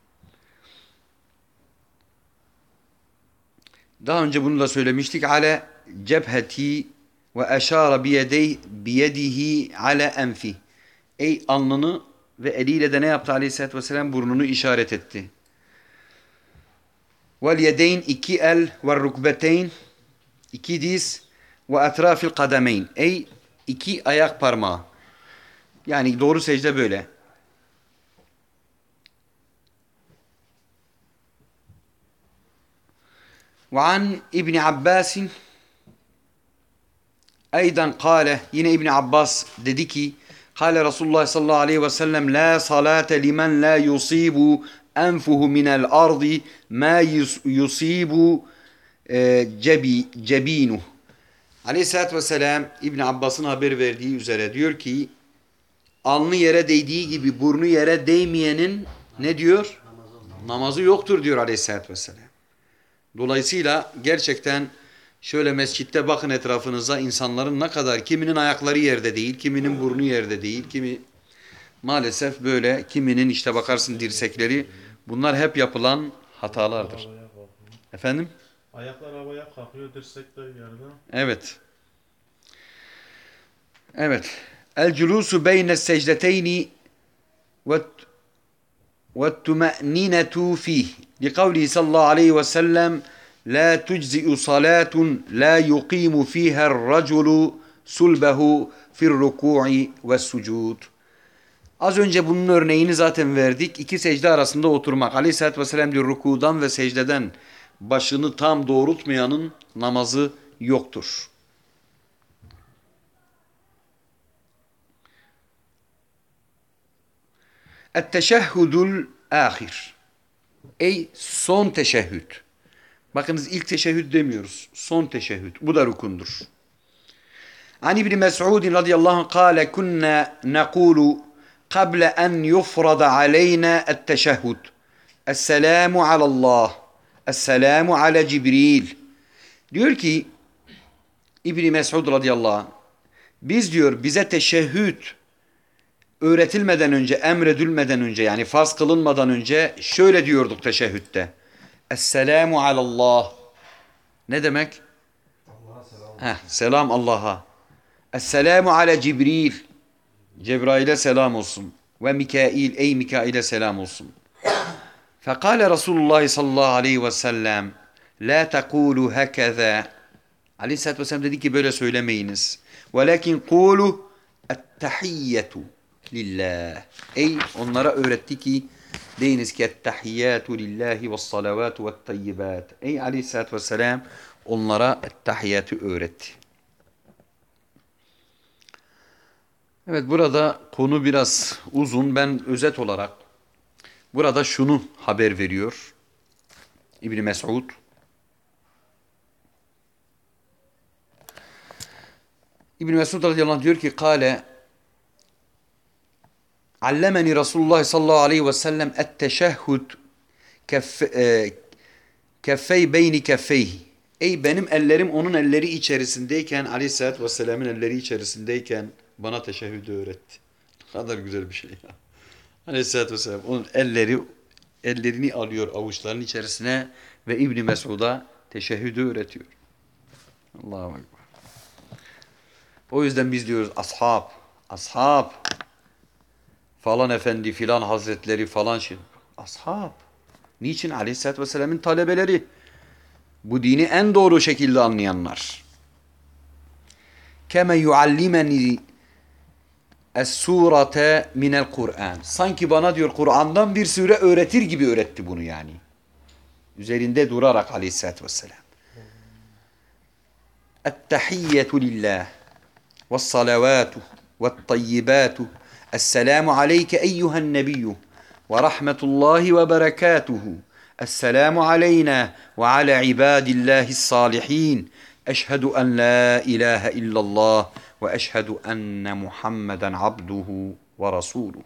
Daha önce bunu da söylemiştik. Ale cebheti ve eşara biyedihi ala enfi. Alnını ve eliyle de ne yaptı Aleyhisselatü Vesselam? Burnunu işaret etti. Vel yedeyn, 2 el, ve rukbeteyn, 2 diz, ve etrafil kademeyn. 2 ayak parmağı. Yani doğru secde böyle. Ve an İbni Abbasin aydan kâle, yine İbni Abbas dedi ki, kâle Resulullah sallallahu aleyhi ve sellem la salate limen la yusibu enfuhu minel ardi ma yusibu cebinuh. Aleyhisselatü Vesselam İbn Abbas'ın haber verdiği üzere diyor ki alnı yere değdiği gibi burnu yere değmeyenin ne diyor? Namazı yoktur diyor Aleyhisselatü Vesselam. Dolayısıyla gerçekten şöyle mescitte bakın etrafınıza insanların ne kadar kiminin ayakları yerde değil, kiminin burnu yerde değil, kimi maalesef böyle, kiminin işte bakarsın dirsekleri, bunlar hep yapılan hatalardır. Havaya kalkıyor. Efendim? Ayaklar havaya kalkıyor, dirsekler yerde. Evet. Evet. El culusu beyne secdeteyni ve tume'ninetu fih. Li kavlihi sallallahu aleyhi ve sellem la tujzi'u salatun la yuqimu fiha er-raculu sulbehu fi'r-ruku'i ve's-sucud. Az önce bunun örneğini zaten verdik. İki secde arasında oturmak. Aleyhisselatü Vesselam diyor rukudan ve secdeden başını tam doğrultmayanın namazı yoktur. Et-teşehhudul ahir. Ey son teşehhüd. Bakınız ilk teşehhüd demiyoruz. Son teşehhüd. Bu da rukundur. An İbni Mes'ud radıyallahu anh kâle kunna nekulu قبل أن يفرض علينا التشهد السلام على الله السلام على Cibril. Diyor ki İbni Mes'ud radıyallahu anh biz diyor bize teşehhüd öğretilmeden önce, emredilmeden önce yani farz kılınmadan önce şöyle diyorduk teşehhütte. Esselamu alallah. Ne demek? Allah'a selam. Selam Allah'a. Esselamu ala Cibril. Cebrail'e selam olsun. Ve Mikail, ey Mikail'e selam olsun. Fekale Resulullah sallallahu aleyhi ve sellem la tekulu hekeza. Aleyhisselatü vesselam dedi ki böyle söylemeyiniz. Velakin kulu ettehiyyetu lillah. Ey onlara öğretti ki deyiniz ki ettehiyyatu lillahi ve salavatu ve tayyibat. Ey Aleyhisselatü vesselam onlara ettehiyyatı öğretti. Evet burada konu biraz uzun. Ben özet olarak burada şunu haber veriyor İbn Mes'ud. İbn Mes'ud radıyallahu anh diyor ki kâle allemeni Resulullah sallallahu aleyhi ve sellem etteşehhud keffey beyni keffeyhi. Ey benim ellerim onun elleri içerisindeyken aleyhissalatü vesselamın elleri içerisindeyken bana teşehhüdü öğretti. Ne kadar güzel bir şey ya. Aleyhisselatü Vesselam onun ellerini alıyor avuçlarının içerisine ve İbn Mes'ud'a teşehhüdü öğretiyor. Allahu Ekber. O yüzden biz diyoruz ashab falan efendi filan hazretleri falan şey. Ashab. Niçin? Aleyhisselatü Vesselam'ın talebeleri. Bu dini en doğru şekilde anlayanlar. Keme yuallimeni Es-surate minel Kur'an. Sanki bana diyor Kur'an'dan bir sure öğretir gibi öğretti bunu yani. Üzerinde durarak aleyhissalatü vesselam. Ettehiyyetu lillah ve's-salavatu ve't-tayyibatu. Esselamu aleyke eyyuhen nebiyyü ve rahmetullahi ve berekatuhu. Esselamu aleyna ve ala ibadillahi's-salihin. Eşhedü en la ilahe illallah ve eşhedü enne Muhammeden abduhu ve rasuluhu.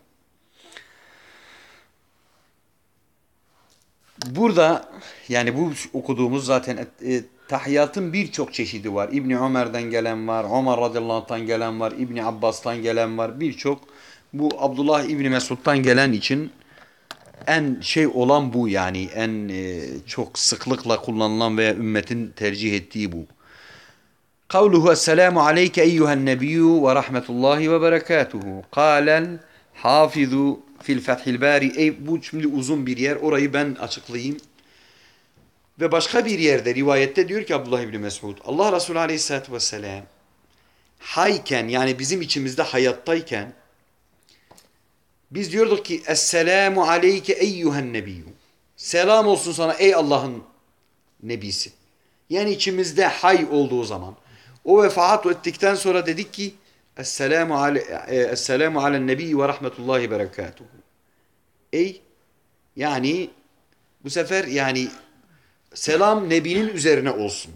Burada yani bu okuduğumuz zaten tahiyyatın birçok çeşidi var. İbni Ömer'den gelen var, Ömer radıyallahu anh'tan gelen var, İbni Abbas'tan gelen var. Birçok bu Abdullah İbni Mesud'dan gelen için en şey olan bu yani en çok sıklıkla kullanılan veya ümmetin tercih ettiği bu. Kavluhu esselamu aleyke eyyuhen nebiyyü ve rahmetullahi ve berekatuhu. Kâlel hafizu fil fethil bari. Bu şimdi uzun bir yer. Orayı ben açıklayayım. Ve başka bir yerde rivayette diyor ki Abdullah İbni Mes'ud. Allah Resulü aleyhissalatü vesselam hayken yani bizim içimizde hayattayken biz diyorduk ki esselamu aleyke eyyuhen nebiyyü. Selam olsun sana ey Allah'ın nebisi. Yani içimizde hay olduğu zaman. O vefat ettikten sonra dedik ki Esselamu alen nebi ve rahmetullahi berekatuhu. Yani bu sefer yani selam Nebi'nin üzerine olsun.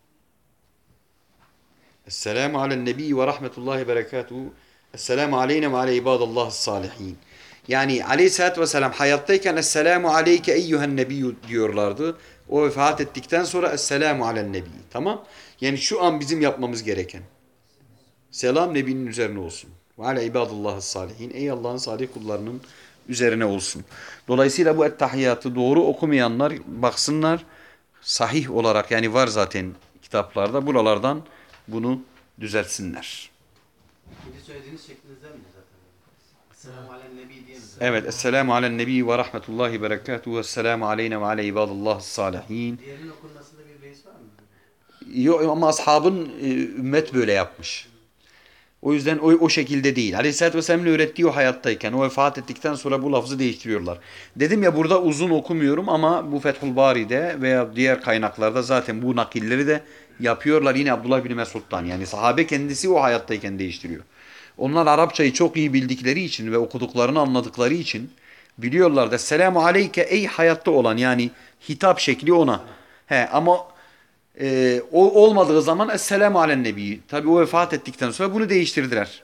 Esselamu alen nebi ve rahmetullahi berekatuhu. Esselamu aleyne ve ale ibadallah salihin. Yani aleyhissalatü vesselam hayattayken Esselamu aleyke eyyühen nebiyyü diyorlardı. O vefat ettikten sonra Esselamu alen nebi. Tamam? Yani şu an bizim yapmamız gereken. Selam Nebi'nin üzerine olsun. Ve ale ibadallah salihin. Ey Allah'ın salih kullarının üzerine olsun. Dolayısıyla bu ettehiyyatı doğru okumayanlar baksınlar. Sahih olarak yani var zaten kitaplarda. Buralardan bunu düzeltsinler. İkinci söylediğiniz şeklinizden mi zaten? Esselamu alen nebi diye mi? Evet. Esselamu alen nebi ve rahmetullahi berekatuhu. Esselamu aleyne ve ale ibadallah salihin. Diğerinin okunmasında bir beis var mı? Yok ama ashabın ümmet böyle yapmış. O yüzden o şekilde değil. Aleyhisselatü Vesselam'ın öğrettiği o hayattayken, o vefat ettikten sonra bu lafzı değiştiriyorlar. Dedim ya burada uzun okumuyorum ama bu Fethül Bari'de veya diğer kaynaklarda zaten bu nakilleri de yapıyorlar. Yine Abdullah bin Mesud'dan yani sahabe kendisi o hayattayken değiştiriyor. Onlar Arapçayı çok iyi bildikleri için ve okuduklarını anladıkları için biliyorlar da Selamu aleyke ey hayatta olan yani hitap şekli ona. Ama o olmadığı zaman Esselamu alen nebi. Tabi o vefat ettikten sonra bunu değiştirdiler.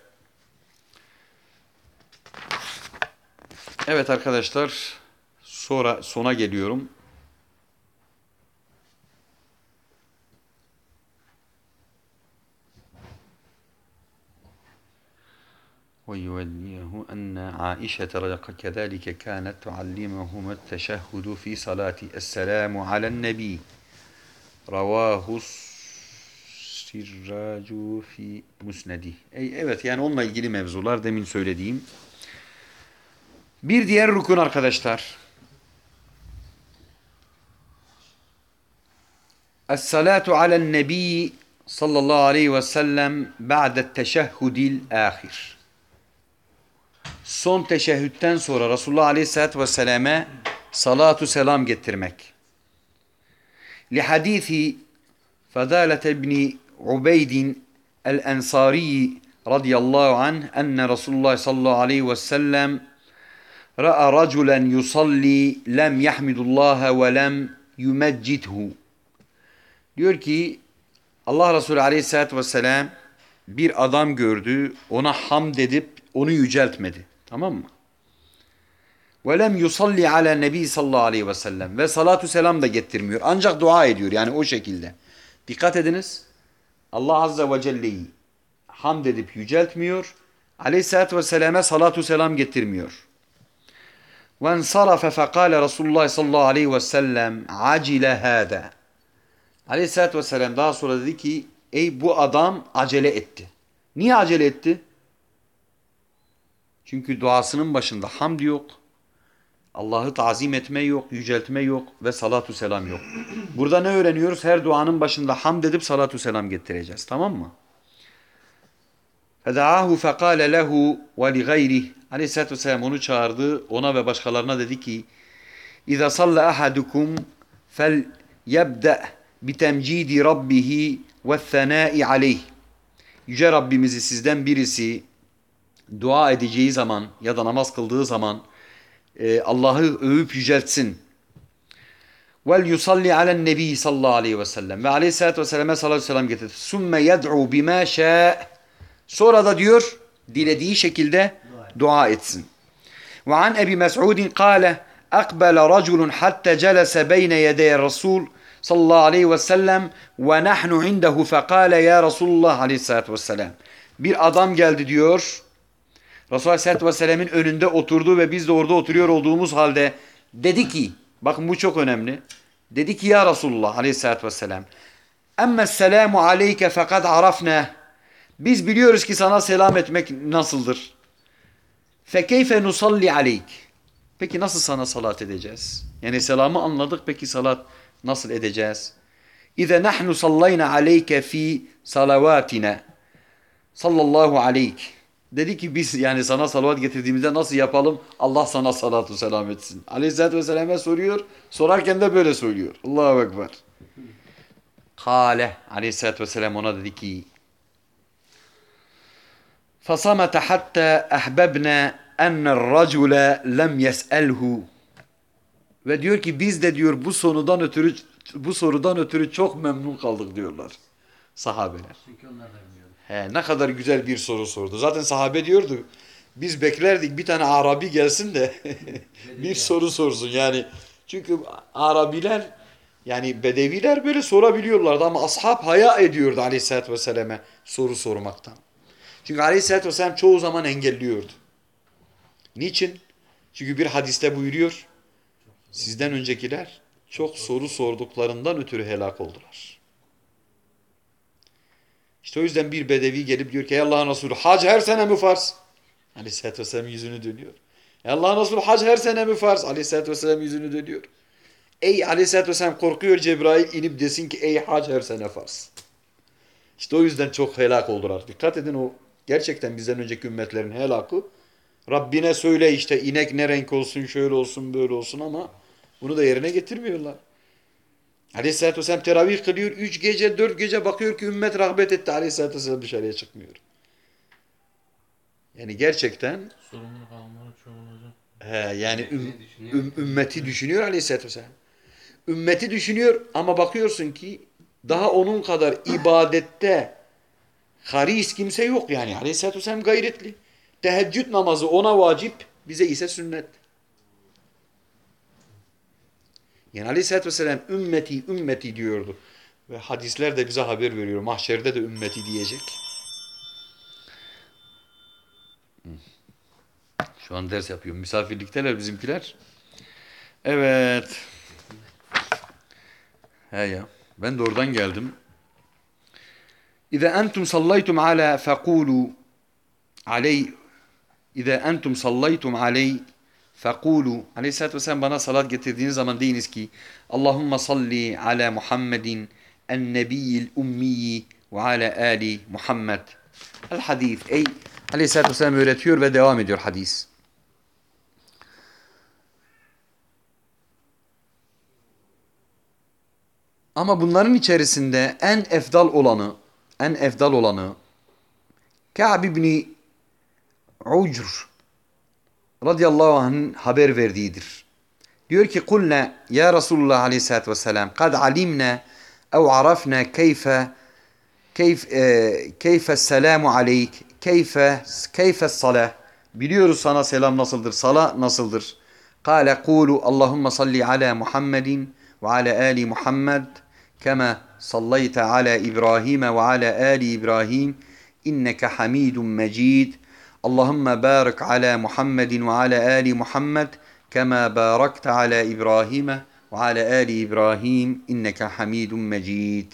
Evet arkadaşlar sona geliyorum. ويوليه أن عائشة كذلك كانت تعلمهم التشهد في صلاة السلام على النبي رواه Sirracu fi musnedi. Evet yani onunla ilgili mevzular demin söylediğim. Bir diğer rukun arkadaşlar. Es-salatu alen nebi sallallahu aleyhi ve sellem ba'de teşehhudil ahir. Son teşehhütten sonra Resulullah aleyhissalatü vesselam'e salatu selam getirmek. Li hadisi Fadalete ibn Ubeyd el-Ensari radıyallahu anh enne Resulullah sallallahu aleyhi ve sellem ra'a raculen yusalli lem yahmidullaha ve lem yumeccidhu. Diyor ki Allah Resulü aleyhissalatü vesselam bir adam gördü, ona hamd edip onu yüceltmedi. Tamam mı? Ve lem yusalli ala nebi sallallahu aleyhi ve sellem ve salatu selam da getirmiyor. Ancak dua ediyor yani o şekilde. Dikkat ediniz. Allah Azze ve Celle'yi hamd edip yüceltmiyor. Aleyhisselatü Vesselam'a salatu selam getirmiyor. وَاَنْصَرَفَ فَقَالَ Resulullah sallallahu aleyhi ve sellem عَجِلَ هَذَا. Aleyhisselatü Vesselam daha sonra dedi ki ey bu adam acele etti. Niye acele etti? Çünkü duasının başında hamd yok. Allah'ı tazim etme yok, yüceltme yok ve salatu selam yok. Burada ne öğreniyoruz? Her duanın başında hamd edip salatu selam getireceğiz. Tamam mı? فَدَعَاهُ فَقَالَ لَهُ وَلِغَيْرِهِ Aleyhisselatü Vesselam onu çağırdı. Ona ve başkalarına dedi ki اِذَا صَلَّ أَحَدُكُمْ فَلْيَبْدَأْ بِتَمْجِيدِ رَبِّهِ وَالثَّنَاءِ عَلَيْهِ Yüce Rabbimizi sizden birisi dua edeceği zaman ya da namaz kıldığı zaman Allah'ı övüp yüceltsin. Vel yusalli alen nebi sallallahu aleyhi ve sellem. Ve aleyhissalatü vesselam'a sallallahu selam getirdi. Sümme yed'u bima şâ. Sonra da diyor dilediği şekilde dua etsin. Ve an Ebi Mes'udin kâle akbele raculun hatta celese beyne yedeye Resul sallallahu aleyhi ve sellem ve nahnu indehu fekâle ya Resulullah aleyhissalatü vesselam. Bir adam geldi diyor. Resulullah Aleyhisselatü Vesselam'ın önünde oturdu ve biz de orada oturuyor olduğumuz halde dedi ki, bakın bu çok önemli. Dedi ki ya Resulullah Aleyhisselatü Vesselam emmesselamu aleyke fekad arafna. Biz biliyoruz ki sana selam etmek nasıldır. Fekeyfe nusalli aleyk. Peki nasıl sana salat edeceğiz? Yani selamı anladık, peki salat nasıl edeceğiz? İze nahnu sallayna aleyke fi salavatina sallallahu aleyk. Dedi ki biz yani sana salavat getirdiğimizde nasıl yapalım? Allah sana salatu selam etsin. Aleyhisselatü Vesselam'a soruyor. Sorarken de böyle söylüyor. Allahu Ekber. Kale. Aleyhisselatü Vesselam ona dedi ki فَصَمَتَ حَتَّى أَحْبَبْنَا أَنَّ الرَّجُلَ لَمْ يَسْأَلْهُ. Ve diyor ki biz de diyor bu sonudan ötürü bu sorudan ötürü çok memnun kaldık diyorlar sahabeler. Çünkü onlar da bilmiyordu. Ne kadar güzel bir soru sordu. Zaten sahabe diyordu, biz beklerdik bir tane Arabi gelsin de bir soru sorsun yani. Çünkü Arabiler yani Bedeviler böyle sorabiliyorlardı ama ashab haya ediyordu Aleyhisselatü Vesselam'e soru sormaktan. Çünkü Aleyhisselatü Vesselam çoğu zaman engelliyordu. Niçin? Çünkü bir hadiste buyuruyor, sizden öncekiler çok soru sorduklarından ötürü helak oldular. İşte o yüzden bir bedevi gelip diyor ki ey Allah'ın Resulü hac her sene mi farz? Aleyhisselatü Vesselam yüzünü dönüyor. Ey Allah'ın Resulü hac her sene mi farz? Aleyhisselatü Vesselam yüzünü dönüyor. Ey Aleyhisselatü Vesselam korkuyor Cebrail inip desin ki ey hac her sene farz. İşte o yüzden çok helak oldular. Dikkat edin, o gerçekten bizden önceki ümmetlerin helakı. Rabbine söyle işte inek ne renk olsun, şöyle olsun, böyle olsun ama bunu da yerine getirmiyorlar. Aleyhisselatü Vesselam teravih kılıyor. 3 gece 4 gece bakıyor ki ümmet rağbet etti. Aleyhisselatü Vesselam dışarıya çıkmıyor. Yani gerçekten Sorumluluk almanı çoğun hocam. yani ümmeti düşünüyor Aleyhisselatü Vesselam. Ümmeti düşünüyor ama bakıyorsun ki daha onun kadar ibadette haris kimse yok yani. Aleyhisselatü Vesselam gayretli. Teheccüd namazı ona vacip, bize ise sünnet. Yani Aleyhisselatü Vesselam ümmeti ümmeti diyordu. Ve hadisler de bize haber veriyor. Mahşerde de ümmeti diyecek. Şu an ders yapıyorum. Misafirlikteler bizimkiler. Evet. He ya. Ben de oradan geldim. İza entum sallaytum ala fekulu aley İza entum sallaytum aley fekulu. Aleyhisselatü Vesselam bana salat getirdiğiniz zaman deyiniz ki Allahümme salli ala Muhammedin en-nebiyyil ummiyi ve ala ali Muhammed. El hadis. Aleyhisselatü Vesselam öğretiyor ve devam ediyor hadis. Ama bunların içerisinde en efdal olanı Ka'b ibn Ucr radıyallahu anh'ın haber verdiğidir. Diyor ki kulna ya Resulullah aleyhissalatü vesselam kad alimna ev arafna keyfe selamu aleyk keyfe salah. Biliyoruz sana selam nasıldır, sala nasıldır. Kale kulu Allahümme salli ala Muhammedin ve ala ali Muhammed kema sallayte ala İbrahim ve ala ali İbrahim inneke hamidun mecid. Allahümme barik ala Muhammedin ve ala ali Muhammed kema barakte ala İbrahim ve ala ali İbrahim inneke hamidun mecid.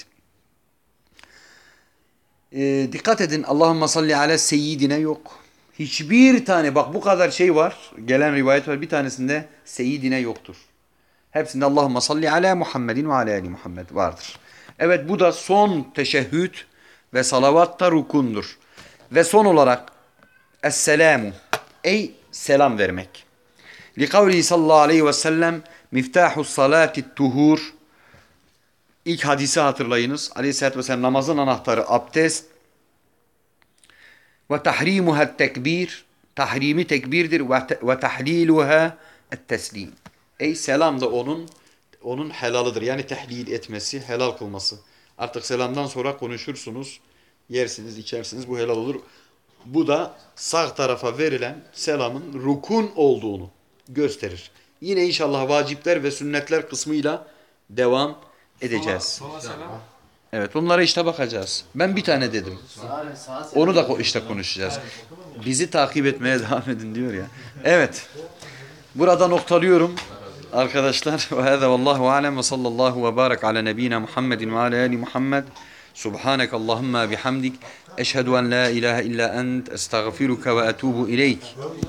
Dikkat edin, Allahümme salli ala seyyidine yok. Hiçbir tane, bak bu kadar şey var, gelen rivayet var, bir tanesinde seyyidine yoktur. Hepsinde Allahümme salli ala Muhammedin ve ala ali Muhammed vardır. Evet, bu da son teşehhüd ve salavatta rukundur. Ve son olarak Esselamu, ey selam vermek. Li kavli sallallahu aleyhi ve sellem miftahus salati tuhur. İlk hadisi hatırlayınız. Aleyhisselatü vesselam namazın anahtarı abdest. Ve tahrimuha tekbir. Tahrimi tekbirdir. Ve tahliluha teslim. Ey selam da onun helalıdır. Yani tehlil etmesi, helal kılması. Artık selamdan sonra konuşursunuz, yersiniz, içersiniz. Bu helal olur. Bu da sağ tarafa verilen selamın rukun olduğunu gösterir. Yine inşallah vacipler ve sünnetler kısmıyla devam edeceğiz. Evet, onlara işte bakacağız. Ben bir tane dedim. Onu da işte konuşacağız. Bizi takip etmeye devam edin diyor ya. Evet. Burada noktalıyorum arkadaşlar. Ve hâzâ vallâhu alem ve sallallahu ve bârek ala nebînâ Muhammedin ve ala âli Muhammed. Subhanek Allahümme bihamdik. Eşhedü en la ilahe illa ent. Estağfiruke ve etûbu ileyk.